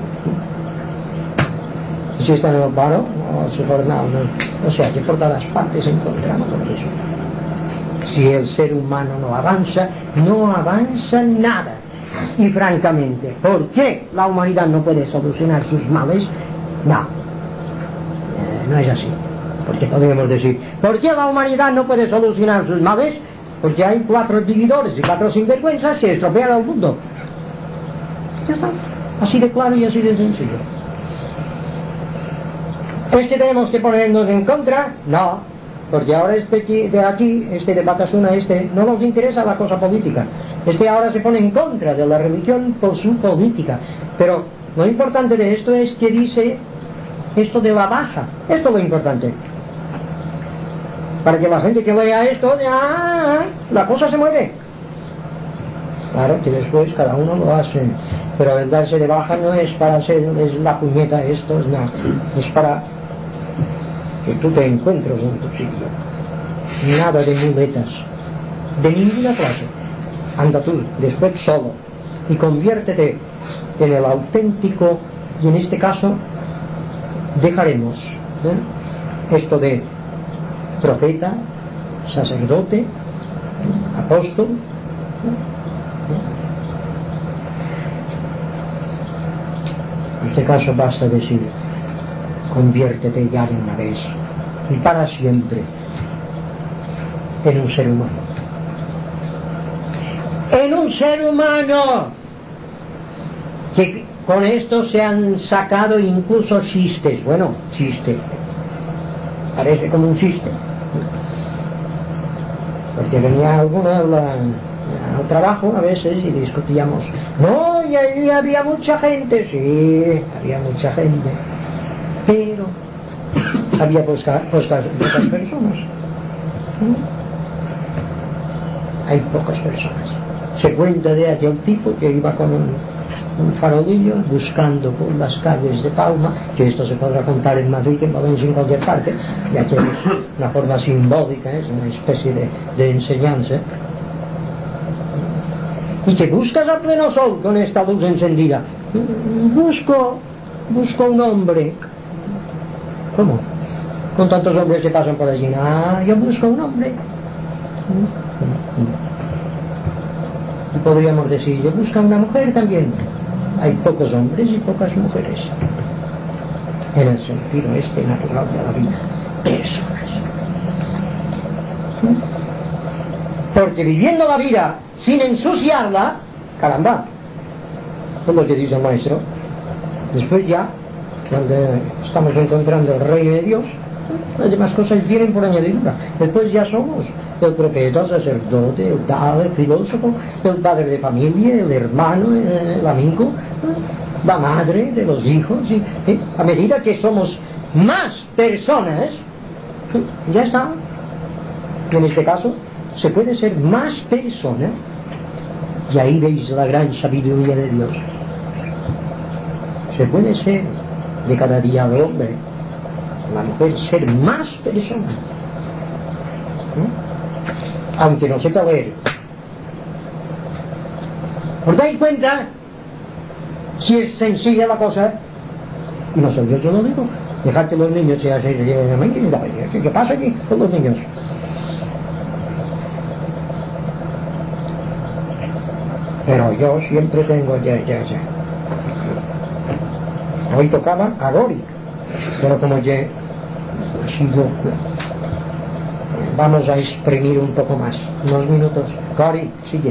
Si están en el paro, o su jornal, o sea, que por todas partes encontramos lo mismo. Si el ser humano no avanza nada. Y francamente, ¿por qué la humanidad no puede solucionar sus males? No es así. Porque podríamos decir, ¿por qué la humanidad no puede solucionar sus males? Porque hay 4 vividores y 4 sinvergüenzas que estropean el mundo. Ya está. Así de claro y así de sencillo. ¿Es que tenemos que ponernos en contra? No, porque ahora de Batasuna, no nos interesa la cosa política. Ahora se pone en contra de la religión por su política. Pero lo importante de esto es que dice esto de la baja. Esto es lo importante. Para que la gente que lea esto, la cosa se mueve. Claro que después cada uno lo hace. Pero el darse de baja no es para es la puñeta, esto es nada. Es para que tú te encuentres en tu sitio. Nada de muletas, de ninguna clase. Anda tú, después solo, y conviértete en el auténtico, y en este caso dejaremos esto de profeta, sacerdote, apóstol. En este caso basta decir, conviértete ya de una vez y para siempre en un ser humano. En un ser humano que con esto se han sacado incluso chistes. Bueno, chiste. Parece como un chiste. Porque venía alguno al trabajo a veces y discutíamos. No, y allí había mucha gente. Sí, había mucha gente. Pero había pocas personas. Hay pocas personas. Se cuenta de aquel tipo que iba con un farolillo buscando por las calles de Palma, que esto se podrá contar en Madrid, en Valencia, en cualquier parte, ya que es una forma simbólica, es una especie de enseñanza. Y que buscas a pleno sol con esta luz encendida. Busco un hombre. ¿Cómo? Con tantos hombres que pasan por allí. Yo busco un hombre. Y podríamos decir, yo busco una mujer también. Hay pocos hombres y pocas mujeres. En el sentido natural de la vida. Personas. Porque viviendo la vida sin ensuciarla, caramba, es lo que dice el maestro. Después ya, cuando estamos encontrando el reino de Dios, las demás cosas vienen por añadidura. Después ya somos el profeta, el sacerdote, el dado, el filósofo, el padre de familia, el hermano, el amigo, la madre de los hijos. Y a medida que somos más personas, ya está. En este caso, se puede ser más persona, y ahí veis la gran sabiduría de Dios. Se puede ser de cada día el hombre, la mujer, ser más persona, aunque no sepa leer. ¿Os dais cuenta si es sencilla la cosa? Y no soy yo que lo digo. Dejad que los niños se hacen. ¿Qué pasa aquí con los niños? Pero yo siempre tengo ya. Hoy tocaba a Gori, pero como ya ha sido, vamos a exprimir un poco más, unos minutos. Gori, sigue.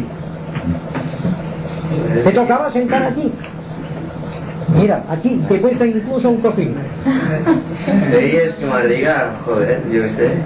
Te tocaba sentar aquí. Mira, aquí, te he puesto incluso un cojín. ¿Veis que me diga? Joder, yo qué sé.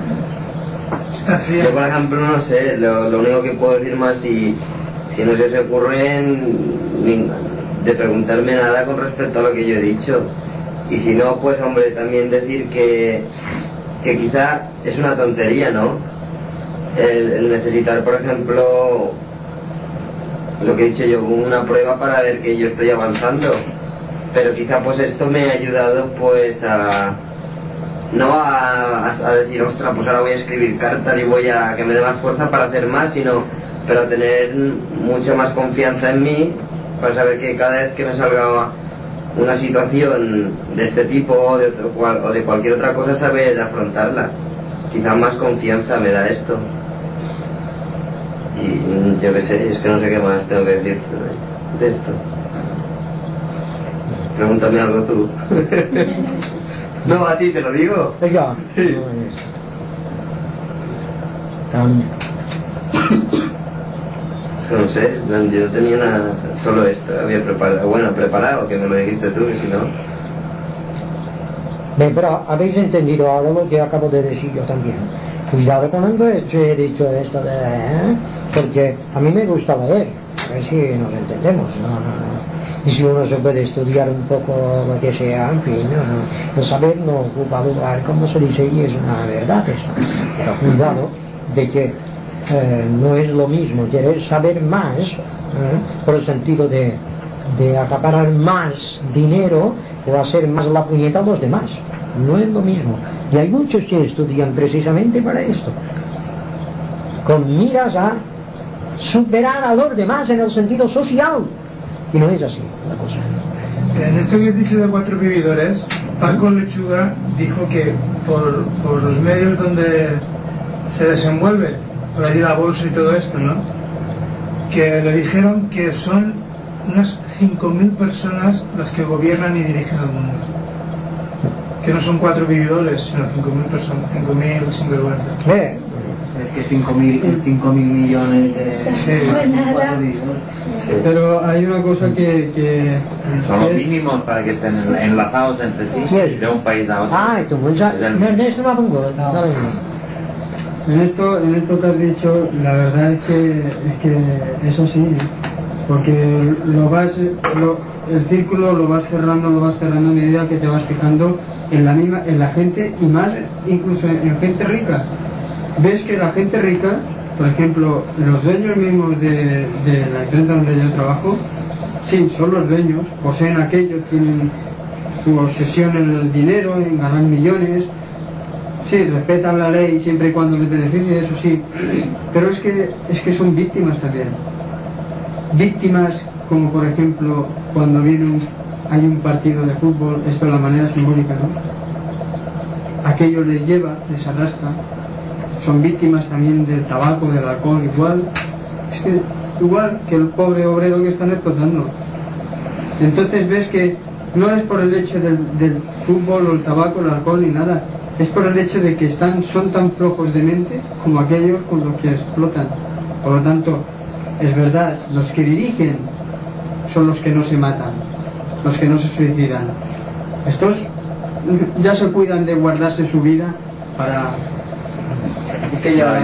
Yo, por ejemplo, no sé, lo único que puedo decir más, si no se os ocurren de preguntarme nada con respecto a lo que yo he dicho. Y si no, pues hombre, también decir que quizá es una tontería, ¿no? El necesitar, por ejemplo, lo que he dicho yo, una prueba para ver que yo estoy avanzando. Pero quizá pues esto me ha ayudado pues a decir, ostras, pues ahora voy a escribir cartas y voy a que me dé más fuerza para hacer más, sino pero a tener mucha más confianza en mí, para saber que cada vez que me salga una situación de este tipo o de cualquier otra cosa, saber afrontarla. Quizá más confianza me da esto. Y yo qué sé, es que no sé qué más tengo que decir de esto. Pregúntame algo tú. No, a ti te lo digo. Ya. Sí. No sé, yo no tenía nada, solo esto, había preparado, que me lo dijiste tú, y si no... Bien, pero habéis entendido ahora lo que acabo de decir yo también. Cuidado con lo que he dicho esto porque a mí me gusta leer, a ver si nos entendemos, y si uno se puede estudiar un poco lo que sea, en fin, el saber no ocupa lugar, como se dice, y es una verdad esto, pero cuidado de que no es lo mismo querer saber más, por el sentido de acaparar más dinero o hacer más la puñeta a los demás. No es lo mismo. Y hay muchos que estudian precisamente para esto, con miras a superar a los demás en el sentido social. Y no es así la cosa. En esto que has dicho de 4 vividores, Paco Lechuga dijo que por los medios donde se desenvuelve, por allí la bolsa y todo esto, ¿no?, que le dijeron que son unas 5.000 personas las que gobiernan y dirigen el mundo, que no son 4 vividores, sino 5.000 personas, 5.000 sinvergüenzas. Es que 5.000 millones de... Sí. Pues nada. Sí. Pero hay una cosa que Son los mínimos para que estén enlazados entre sí, Sí. de un país a otro. Tú esto no pongo. en esto que has dicho, la verdad es que es así, ¿eh? Porque el círculo lo vas cerrando a medida que te vas fijando en la gente, y más incluso en gente rica. Ves que la gente rica, por ejemplo, los dueños mismos de la empresa donde yo trabajo, sí, son los dueños, poseen aquello, tienen su obsesión en el dinero, en ganar millones, sí, respetan la ley siempre y cuando les beneficie, eso sí, pero es que son víctimas también. Víctimas como, por ejemplo, cuando hay un partido de fútbol, esto de la manera simbólica, ¿no? Aquello les lleva, les arrastra. Son víctimas también del tabaco, del alcohol, igual que el pobre obrero que están explotando. Entonces ves que no es por el hecho del fútbol o el tabaco, el alcohol ni nada, es por el hecho de que son tan flojos de mente como aquellos con los que explotan. Por lo tanto, es verdad, los que dirigen son los que no se matan, los que no se suicidan. Estos ya se cuidan de guardarse su vida para... Es que yo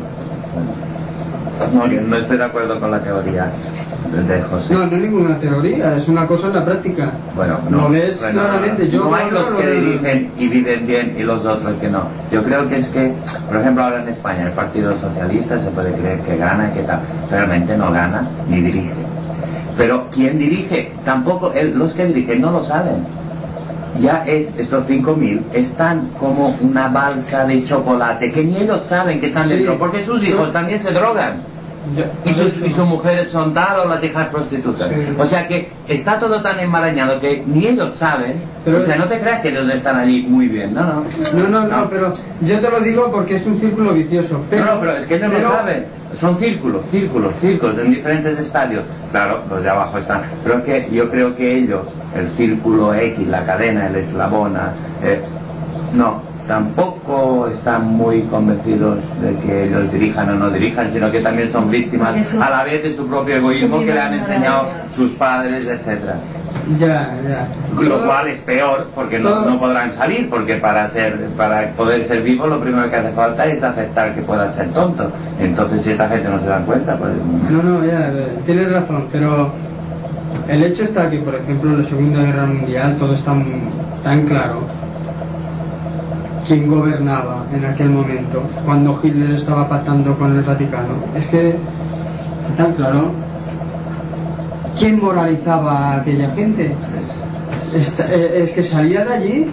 no estoy de acuerdo con la teoría de José. No es ninguna teoría, es una cosa en la práctica. Bueno, no ves claramente. No hay los que dirigen y viven bien y los otros que no. Yo creo que es que, por ejemplo, ahora en España el Partido Socialista se puede creer que gana y que tal. Realmente no gana ni dirige. Pero ¿quién dirige? Tampoco los que dirigen no lo saben. Ya estos 5.000 están como una balsa de chocolate que ni ellos saben que están dentro, porque sus hijos también se drogan. Y sus mujeres son tal o las hijas prostitutas. Sí. O sea que está todo tan enmarañado que ni ellos saben. Pero, o sea, no te creas que ellos están allí muy bien, no, pero yo te lo digo porque es un círculo vicioso. Pero es que ellos no saben. Son círculos en diferentes estadios. Claro, los de abajo están. Pero es que yo creo que ellos, el círculo X, la cadena, el eslabón, tampoco están muy convencidos de que ellos dirijan o no dirijan, sino que también son víctimas a la vez de su propio egoísmo que le han enseñado sus padres, etcétera. Ya. Lo cual es peor, porque no podrán salir, porque para poder ser vivos lo primero que hace falta es aceptar que puedan ser tontos. Entonces si esta gente no se dan cuenta, pues... No, tienes razón, pero El hecho está que, por ejemplo, en la Segunda Guerra Mundial todo está tan claro. ¿Quién gobernaba en aquel momento cuando Hitler estaba pactando con el Vaticano? Es que está tan claro. ¿Quién moralizaba a aquella gente? Es que salía de allí.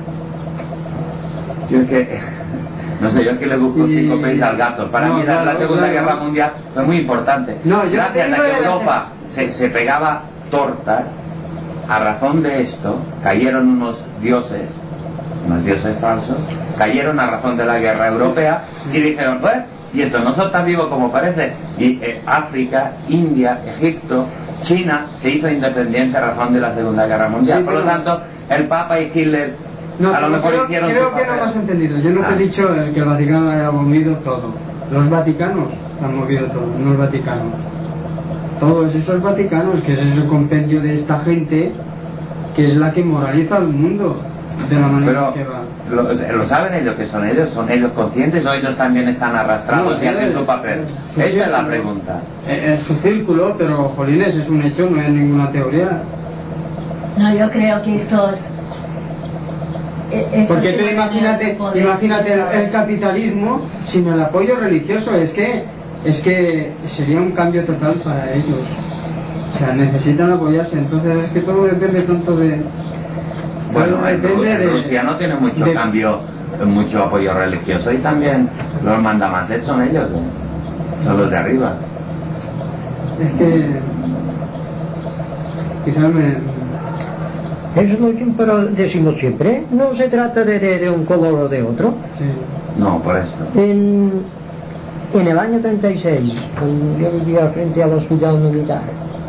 Yo es que, no sé, yo es que le busco 5 pies al gato. Para mí la Segunda Guerra Mundial fue muy importante. Gracias a que Europa se pegaba tortas, a razón de esto, cayeron unos dioses falsos, cayeron a razón de la guerra europea y dijeron, pues, y esto no son tan vivos como parece. Y África, India, Egipto, China se hizo independiente a razón de la Segunda Guerra Mundial. Por lo tanto, el Papa y Hitler a lo mejor hicieron creo que no lo has entendido. Yo no te he dicho que el Vaticano haya movido todo. Los vaticanos han movido todo, no el Vaticano. Todos esos vaticanos, que ese es el compendio de esta gente, que es la que moraliza al mundo de la manera que va. ¿Lo saben ellos que son ellos? ¿Son ellos conscientes o ellos también están arrastrados y hacen su papel? Esa es la pregunta. Es su círculo, pero jolines, es un hecho, no es ninguna teoría. No, yo creo que estos... Porque tú imagínate el capitalismo sin el apoyo religioso, es que sería un cambio total para ellos. O sea, necesitan apoyarse, entonces es que todo depende tanto de... Bueno, en Rusia no tiene mucho cambio, mucho apoyo religioso y también los mandamases son ellos, son los de arriba. Es que... quizás Es lo que decimos siempre, no se trata de un color o de otro. Sí. No, por esto. En el año 36, cuando yo vivía frente al hospital militar,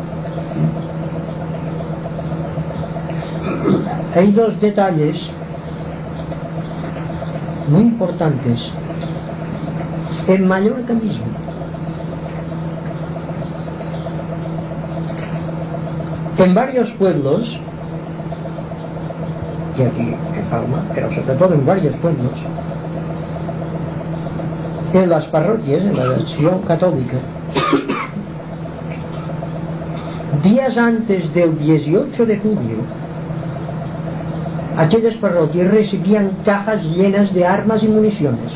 hay dos detalles muy importantes en Mallorca mismo. En varios pueblos, y aquí en Palma, pero sobre todo en varios pueblos, en las parroquias, en la versión católica, días antes del 18 de julio, aquellas parroquias recibían cajas llenas de armas y municiones.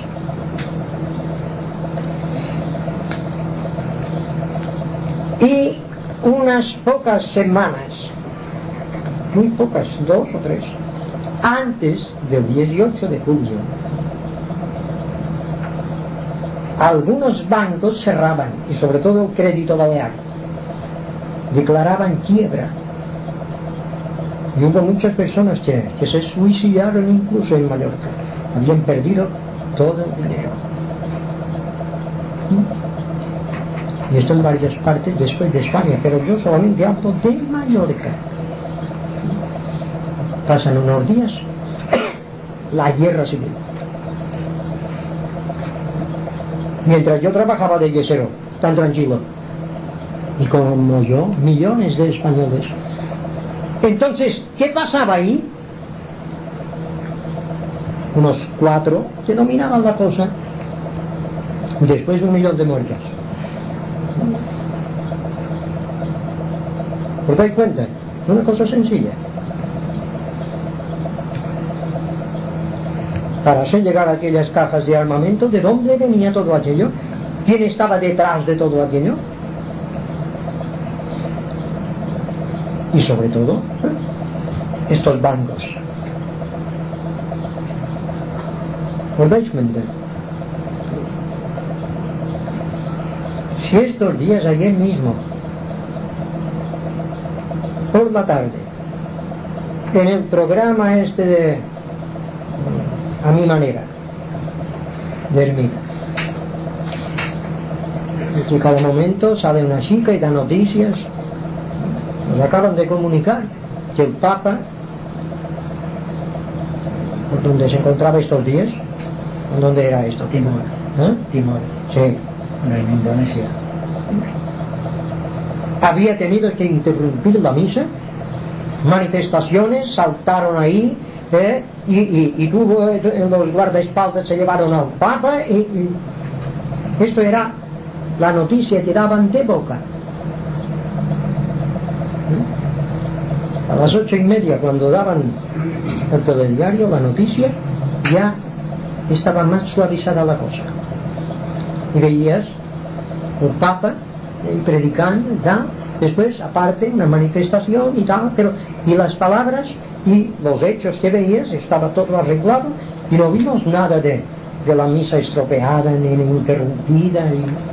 Y unas pocas semanas, muy pocas, 2 o 3, antes del 18 de julio, algunos bancos cerraban, y sobre todo el Crédito Balear, declaraban quiebra. Y hubo muchas personas que se suicidaron incluso en Mallorca. Habían perdido todo el dinero. Y esto en varias partes después de España, pero yo solamente hablo de Mallorca. Pasan unos días, la guerra civil. Mientras yo trabajaba de yesero, tan tranquilo, y como yo, millones de españoles. Entonces, ¿qué pasaba ahí? Unos 4 que dominaban la cosa, después de 1 millón de muertos. ¿Os dais cuenta? Una cosa sencilla. Para hacer llegar aquellas cajas de armamento, ¿de dónde venía todo aquello? ¿Quién estaba detrás de todo aquello? Y sobre todo, estos bancos. ¿Os dais cuenta? Si estos días, ayer mismo, por la tarde, en el programa este de A Mi Manera, de Hermida, y cada momento sale una chica y da noticias. Nos acaban de comunicar que el Papa, por donde se encontraba estos días, ¿dónde era esto? Timor. ¿Eh? Timor. Sí. En Indonesia. Había tenido que interrumpir la misa, manifestaciones, saltaron ahí, y tuvo los guardaespaldas, se llevaron al Papa, y esto era la noticia que daban de boca. A las 8:30, cuando daban el telediario, la noticia, ya estaba más suavizada la cosa. Y veías el Papa predicando, tal, después, aparte, una manifestación y tal, pero y las palabras y los hechos que veías, estaba todo arreglado y no vimos nada de la misa estropeada ni interrumpida.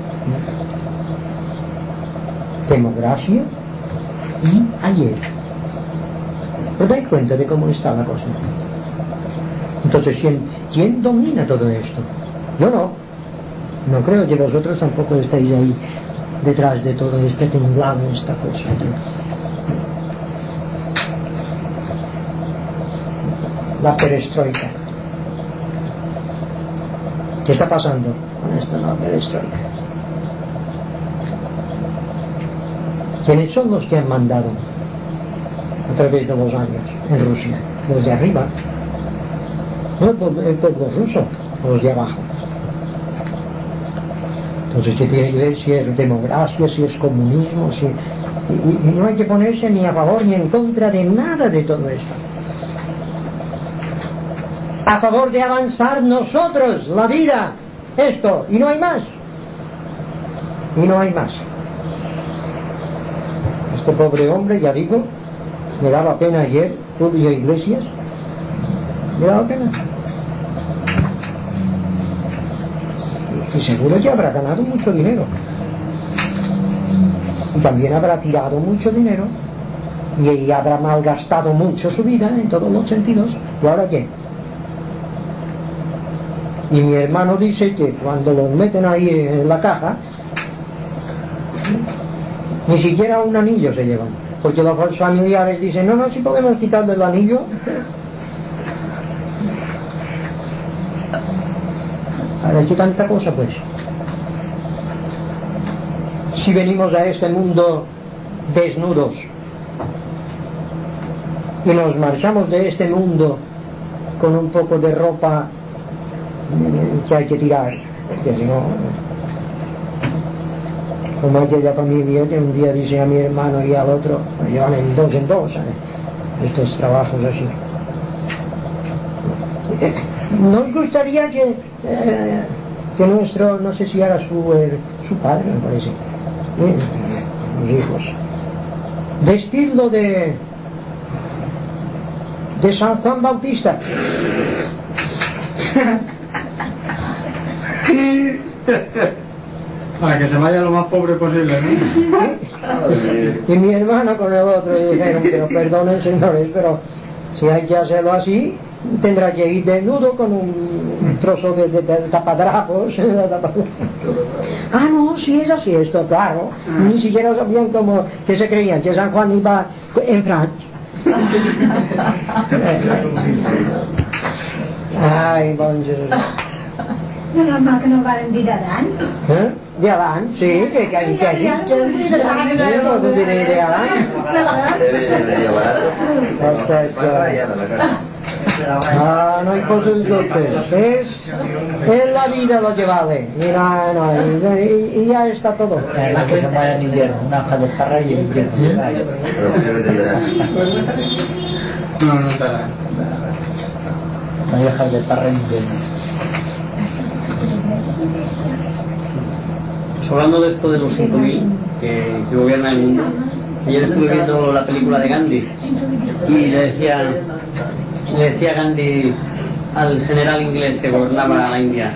Democracia y ayer. ¿Os dais cuenta de cómo está la cosa? Entonces, ¿quién domina todo esto? Yo no. No creo que vosotros tampoco estáis ahí detrás de todo este temblado, esta cosa. La perestroika. ¿Qué está pasando con esta la perestroika? ¿Quiénes son los que han mandado a través de los años en Rusia? Los de arriba. No el pueblo ruso, los de abajo. Entonces, ¿qué tiene que ver si es democracia, si es comunismo? Y no hay que ponerse ni a favor ni en contra de nada de todo esto. A favor de avanzar nosotros, la vida, esto, y no hay más. Y no hay más. Este pobre hombre, ya digo, me daba pena ayer, Julio Iglesias, me daba pena. Y seguro que habrá ganado mucho dinero. Y también habrá tirado mucho dinero. Y habrá malgastado mucho su vida en todos los sentidos. ¿Y ahora qué? Y mi hermano dice que cuando los meten ahí en la caja, ni siquiera un anillo se llevan. Porque los familiares dicen, no, si podemos quitarle el anillo. Ahora, ¿qué tanta cosa, pues? Si venimos a este mundo desnudos y nos marchamos de este mundo con un poco de ropa que hay que tirar, porque si no, como aquella familia que un día dice a mi hermano y al otro, me llevan en dos, estos trabajos así. Nos gustaría que nuestro, no sé si era su padre, me parece, los hijos, vestirlo de San Juan Bautista. Para que se vaya lo más pobre posible, ¿no? Y mi hermano con el otro dijeron, pero perdonen señores, pero si hay que hacerlo así, tendrá que ir desnudo con un trozo de tapadrapos. No, si es así esto, claro. Ni siquiera sabían cómo, que se creían que San Juan iba en frac. Ay, bon Jesús. No es normal que no valen dir d'Adán. De Adán, sí, que hay de Adán. No hay cosas dulces, es la vida lo que vale. Y ya está todo. Además que se muere en invierno, una hoja de parra y en invierno. No estará. No hay hojas de parra en invierno. Pues hablando de esto de los 5.000 que gobiernan el mundo, ayer estuve viendo la película de Gandhi y le decía Gandhi al general inglés que gobernaba la India,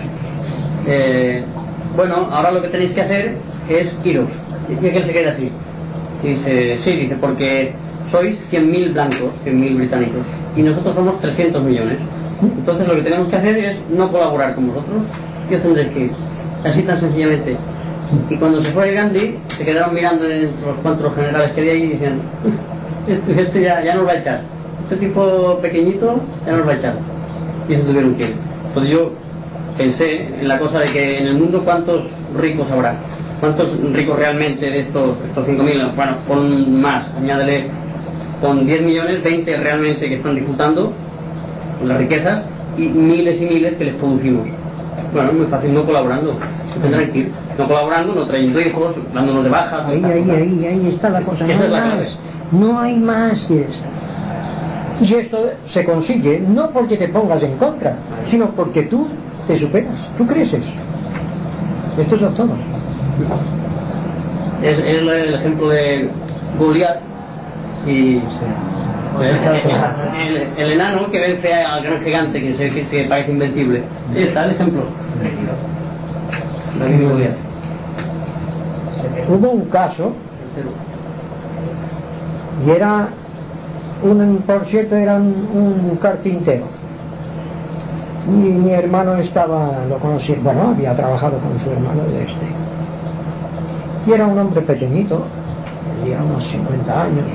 bueno, ahora lo que tenéis que hacer es iros. Y que él se queda así. Y dice, sí, dice, porque sois 100.000 blancos, 100.000 británicos, y nosotros somos 300 millones. Entonces lo que tenemos que hacer es no colaborar con vosotros y os tendréis que ir. Así tan sencillamente. Y cuando se fue Gandhi, se quedaron mirando entre los cuantos generales que había ahí y decían, este ya nos va a echar. Este tipo pequeñito ya nos va a echar. Y se tuvieron que ir. Entonces yo pensé en la cosa de que en el mundo cuántos ricos habrá. ¿Cuántos ricos realmente de estos 5.000? Bueno, con más, añádele, con 10 millones, 20 realmente que están disfrutando con las riquezas y miles que les producimos. Bueno, es muy fácil, no colaborando. Se tendrán que ir. No colaborando, no trayendo hijos, dándonos de baja. Ahí está la cosa. Esa es la clave. No hay más que esto. Y esto se consigue no porque te pongas en contra, sino porque tú te superas, tú creces. Esto es todo. Es el ejemplo de Goliat y el enano que vence al gran gigante que se parece invencible. Ahí está el ejemplo. David y Goliat. Hubo un caso y era por cierto era un carpintero, y mi hermano lo conocía, bueno, había trabajado con su hermano de y era un hombre pequeñito, tenía unos 50 años,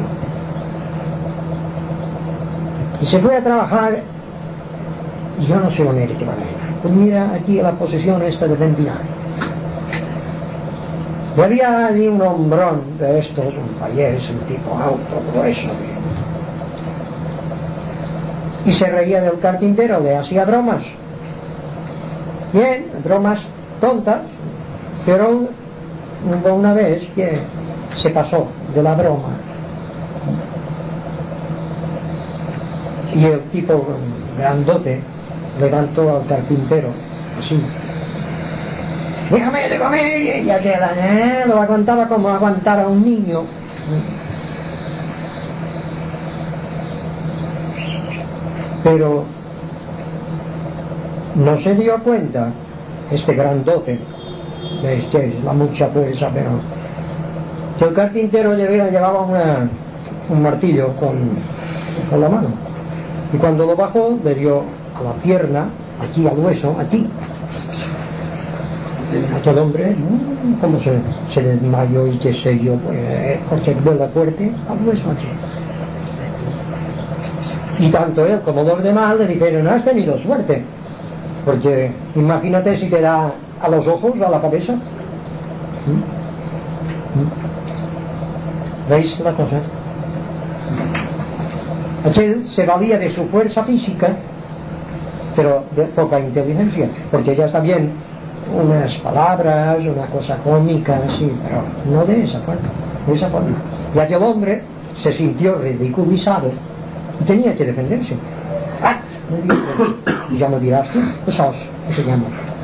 y se fue a trabajar, y yo no sé dónde era que va a ir. Pues mira aquí la posesión esta de Ventinari. Y había allí un hombrón de estos, un fallés, un tipo alto, grueso, y se reía del carpintero, le hacía bromas. Bien, bromas tontas, pero hubo una vez que se pasó de la broma. Y el tipo grandote levantó al carpintero, así. Déjame, y ya queda, lo aguantaba como aguantar a un niño. Pero no se dio cuenta este grandote, es la mucha fuerza, pero que el carpintero llevaba un martillo con la mano, y cuando lo bajó le dio a la pierna, aquí al hueso, aquí. Aquel hombre, como se desmayó y qué sé yo, pues, porque vuela fuerte al hueso aquí. Y tanto él como los demás le dijeron: has tenido suerte, porque imagínate si te da a los ojos, a la cabeza. ¿Veis la cosa? Aquel se valía de su fuerza física, pero de poca inteligencia, porque ya está bien unas palabras, una cosa cómica, sí, pero no de esa forma. Y aquel hombre se sintió ridiculizado y tenía que defenderse. Y ya me dirás tú, pues se llama.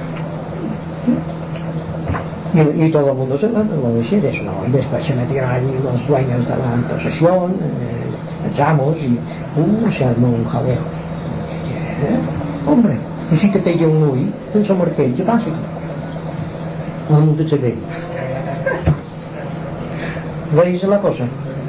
Y todo el mundo lo decía de eso, ¿no? Y después se metieron allí los dueños de la posesión, echamos, y se armó un jaleo. Hombre, y si te pegué un ull, penso morter, ¿qué pasa? No mundo se ve. ¿Veis la cosa?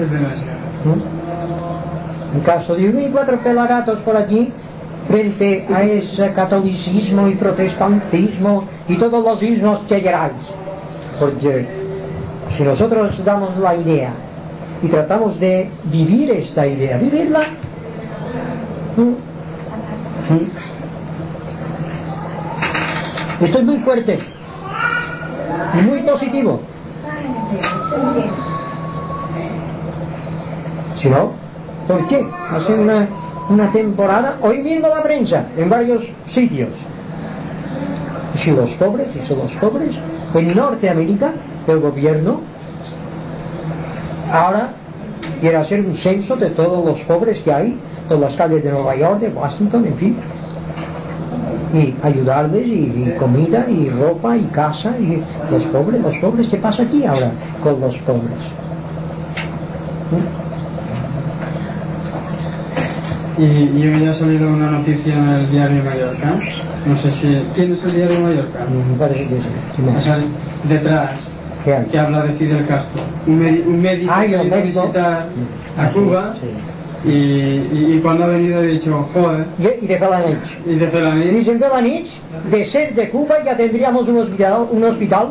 En caso de 4 pelagatos por aquí, frente a ese catolicismo y protestantismo y todos los ismos que queráis. Porque si nosotros damos la idea y tratamos de vivir esta idea, vivirla, esto es muy fuerte y muy positivo. Si no, ¿por qué? Hace una temporada, hoy mismo la prensa, en varios sitios. Y si los pobres, en Norteamérica, el gobierno ahora quiere hacer un censo de todos los pobres que hay en las calles de Nueva York, de Washington, en fin, y ayudarles, y comida, y ropa, y casa, y los pobres, ¿qué pasa aquí ahora con los pobres? Y hoy ha salido una noticia en el diario Mallorca, no sé si... ¿Tienes el diario Mallorca? Me parece que sí. O sea, detrás, que habla de Fidel Castro. Un médico que ha ido a visitar a Cuba, y cuando ha venido ha dicho, joder... Y de Felanich. Dicen Felanich, de ser de Cuba ya tendríamos un hospital.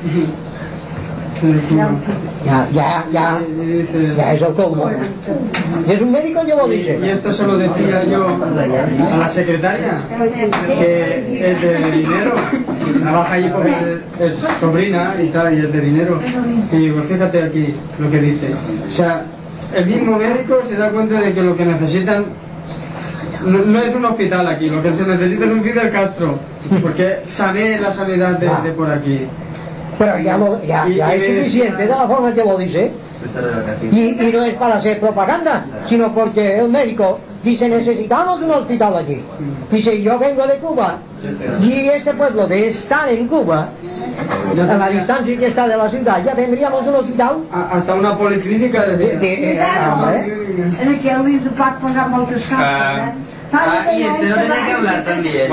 Ya es el colmo. Y es un médico que lo dice. Y esto se lo decía yo a la secretaria, que es de dinero, trabaja allí porque es sobrina y tal, y es de dinero. Y digo, fíjate aquí lo que dice. O sea, el mismo médico se da cuenta de que lo que necesitan no es un hospital aquí, lo que se necesita es un Fidel Castro, porque sané la sanidad de por aquí. Pero ya es suficiente de la forma que lo dice, Y no es para hacer propaganda, sino porque el médico dice necesitamos un hospital allí. Dice yo vengo de Cuba y este pueblo de estar en Cuba, a la distancia que está de la ciudad, ya tendríamos un hospital. Hasta una policlínica de En aquí al Luis Pac pagar moltes coses, y este no tenía que hablar también.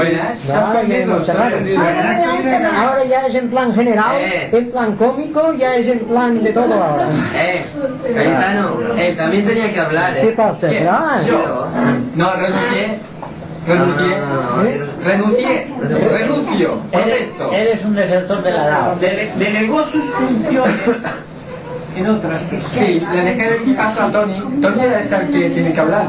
Ahora ya es en plan general, en plan cómico, ya es en plan de todo ahora. Cayetano, también tenía que hablar, ¿Qué pasa usted? Yo, no, renuncio, protesto. Eres un desertor de la DAO. Delegó sus funciones en otras. Sí, le dejé el caso a Tony. Tony es el que tiene que hablar.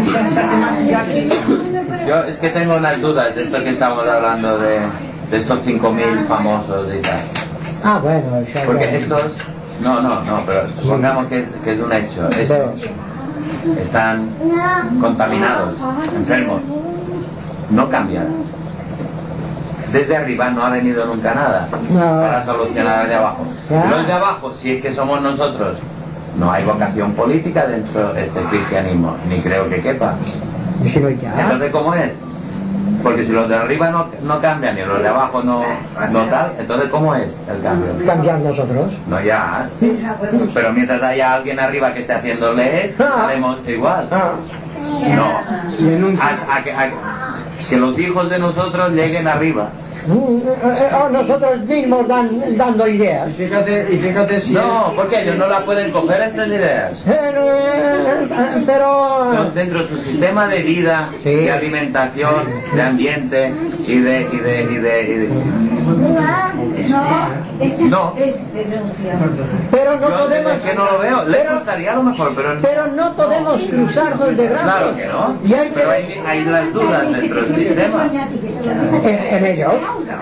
Yo es que tengo unas dudas de esto que estamos hablando de estos 5.000 famosos y tal. Ah, bueno, ya. Porque estos... No, pero supongamos que es un hecho. Estos están contaminados, enfermos. No cambian. Desde arriba no ha venido nunca nada para solucionar de abajo. Los de abajo, si es que somos nosotros, no hay vocación política dentro de este cristianismo, ni creo que quepa. Entonces, ¿cómo es? Porque si los de arriba no cambian y los de abajo no tal, entonces ¿cómo es el cambio? ¿Cambiar nosotros? No, ya. Pero mientras haya alguien arriba que esté haciéndole esto, haremos igual. No. Que los hijos de nosotros lleguen arriba. Nosotros mismos dando ideas. Y fíjate si no, porque ellos no la pueden coger estas ideas. Pero dentro de su sistema de vida, de alimentación, de ambiente y de no. Pero no podemos. Es que no lo veo. Le gustaría a lo mejor, pero no podemos cruzarnos de brazos. Claro que no. Pero hay las dudas dentro del sistema. En ellos.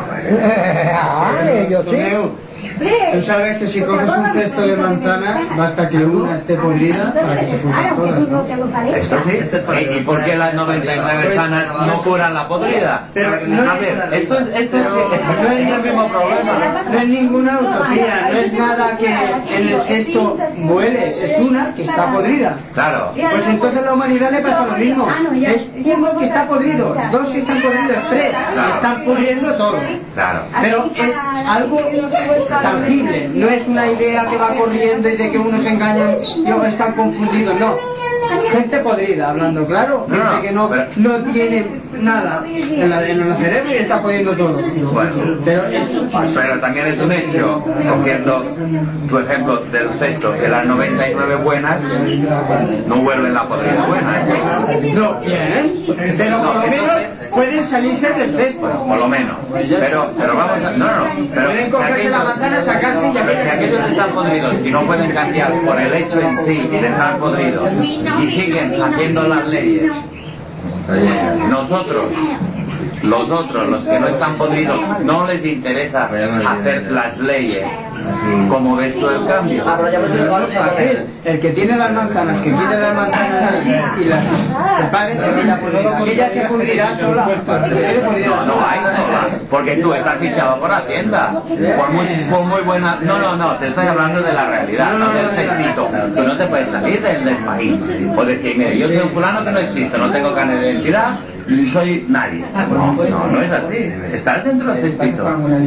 Ellos sí. Tú sabes que si coges un cesto de manzanas, basta que una esté podrida para que se fundan todas. Esto sí. ¿Y por qué las 99 sanas no curan la podrida? Pero a ver, esto no es el mismo problema. No es ninguna utopía, no es nada que en el cesto vuele, es una que está podrida. Claro. Pues entonces a la humanidad le pasa lo mismo. Es uno que está podrido, dos que están podridos, tres que están pudriendo todo. Claro. Pero es algo tangible, no es una idea que va corriendo y de que unos engañan y otros están confundidos, no. Gente podrida, hablando claro, gente que no tiene nada en el cerebro y está poniendo todo. Bueno, pero también es un hecho, cogiendo tu ejemplo del cesto, que las 99 buenas no vuelven la podrida buena. No, bien, pero por lo menos pueden salirse del cesto. Por lo menos. Pero vamos a... Pero pueden cogerse la manzana, sacarse y ya... Pero si aquellos están podridos y no pueden cambiar por el hecho en sí de estar podridos y siguen haciendo las leyes, nosotros, los otros, los que no están podridos, no les interesa hacer las leyes. ¿Cómo ves tú el cambio? El que tiene las manzanas, que quite las manzanas y las separe, ella se pudrirá sola. No hay sola, porque tú estás fichado por Hacienda, por muy buena... No, te estoy hablando de la realidad, no del textito. Tú no te puedes salir del país o decir, mire, yo soy un fulano que no existe, no tengo carnet de identidad y soy nadie. No es así, estás dentro del textito.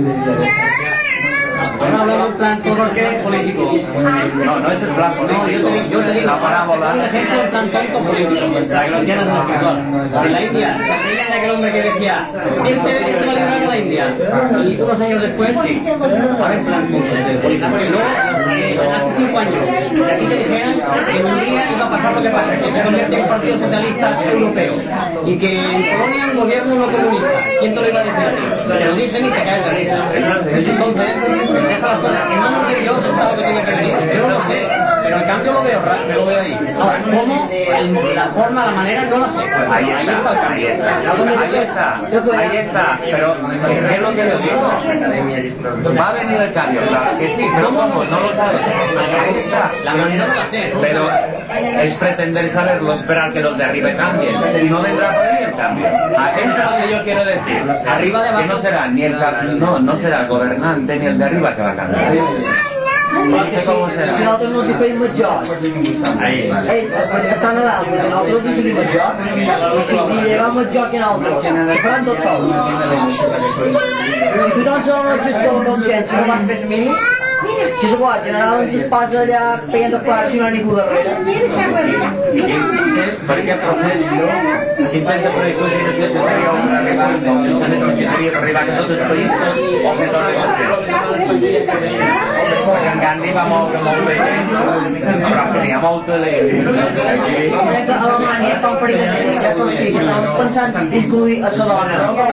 No hablamos de un plan político. No es el plan político. Yo te digo, la parábola. Por ejemplo, el plan tonto político, para que lo entiendas mejor. Si la India, se creía de aquel hombre que decía, esto va a librar a la India. Y unos años después, sí. A ver, plan político. Y luego, hace 5 años, que aquí te dijeran que en Hungría iba a pasar lo que pasa, que se convierte en un partido socialista europeo. Y que en Polonia un gobierno no comunista. ¿Quién te lo iba a decir a ti? Te lo dicen y te caes de risa. Entonces, deja las cosas en manos de Dios, está lo que tiene que venir. Yo no sé, pero el cambio lo veo raro, lo veo ahí. Ahora, ¿cómo? La forma, la manera, no lo sé. Ahí está el cambio. Ahí está. Pero, ¿qué es lo que yo digo? Va a venir el cambio, claro que sí, pero ¿cómo? No lo sabes. Ahí está. La manera no la sé. Pero es pretender saberlo, esperar que los de arriba cambien. Y no vendrá por ahí el cambio. Esto es lo que yo quiero decir. Arriba de abajo. Que no será ni el será el gobernante ni el de arriba que va a cambiar. Perquè si nosaltres no t'hi feim el joc, estan a dalt, perquè nosaltres no t'hi seguim el joc, i si t'hi llevam el joc en altres, es faran tots sols. Si tu no ets l'objector de consciència, no vas més mig, que se pot, generaven les pas allà feien de fora si no hi ha ningú darrere. Per aquest procés, intenta per imaginació que seria un arribat, se necessitaria arribar a tot el país o que tot el país. Perquè en Gandhi va moure molta gent, però que n'hi ha molta de... A Alemanya fa un parell de temps ja sortia que estaven pensant incluir a la dona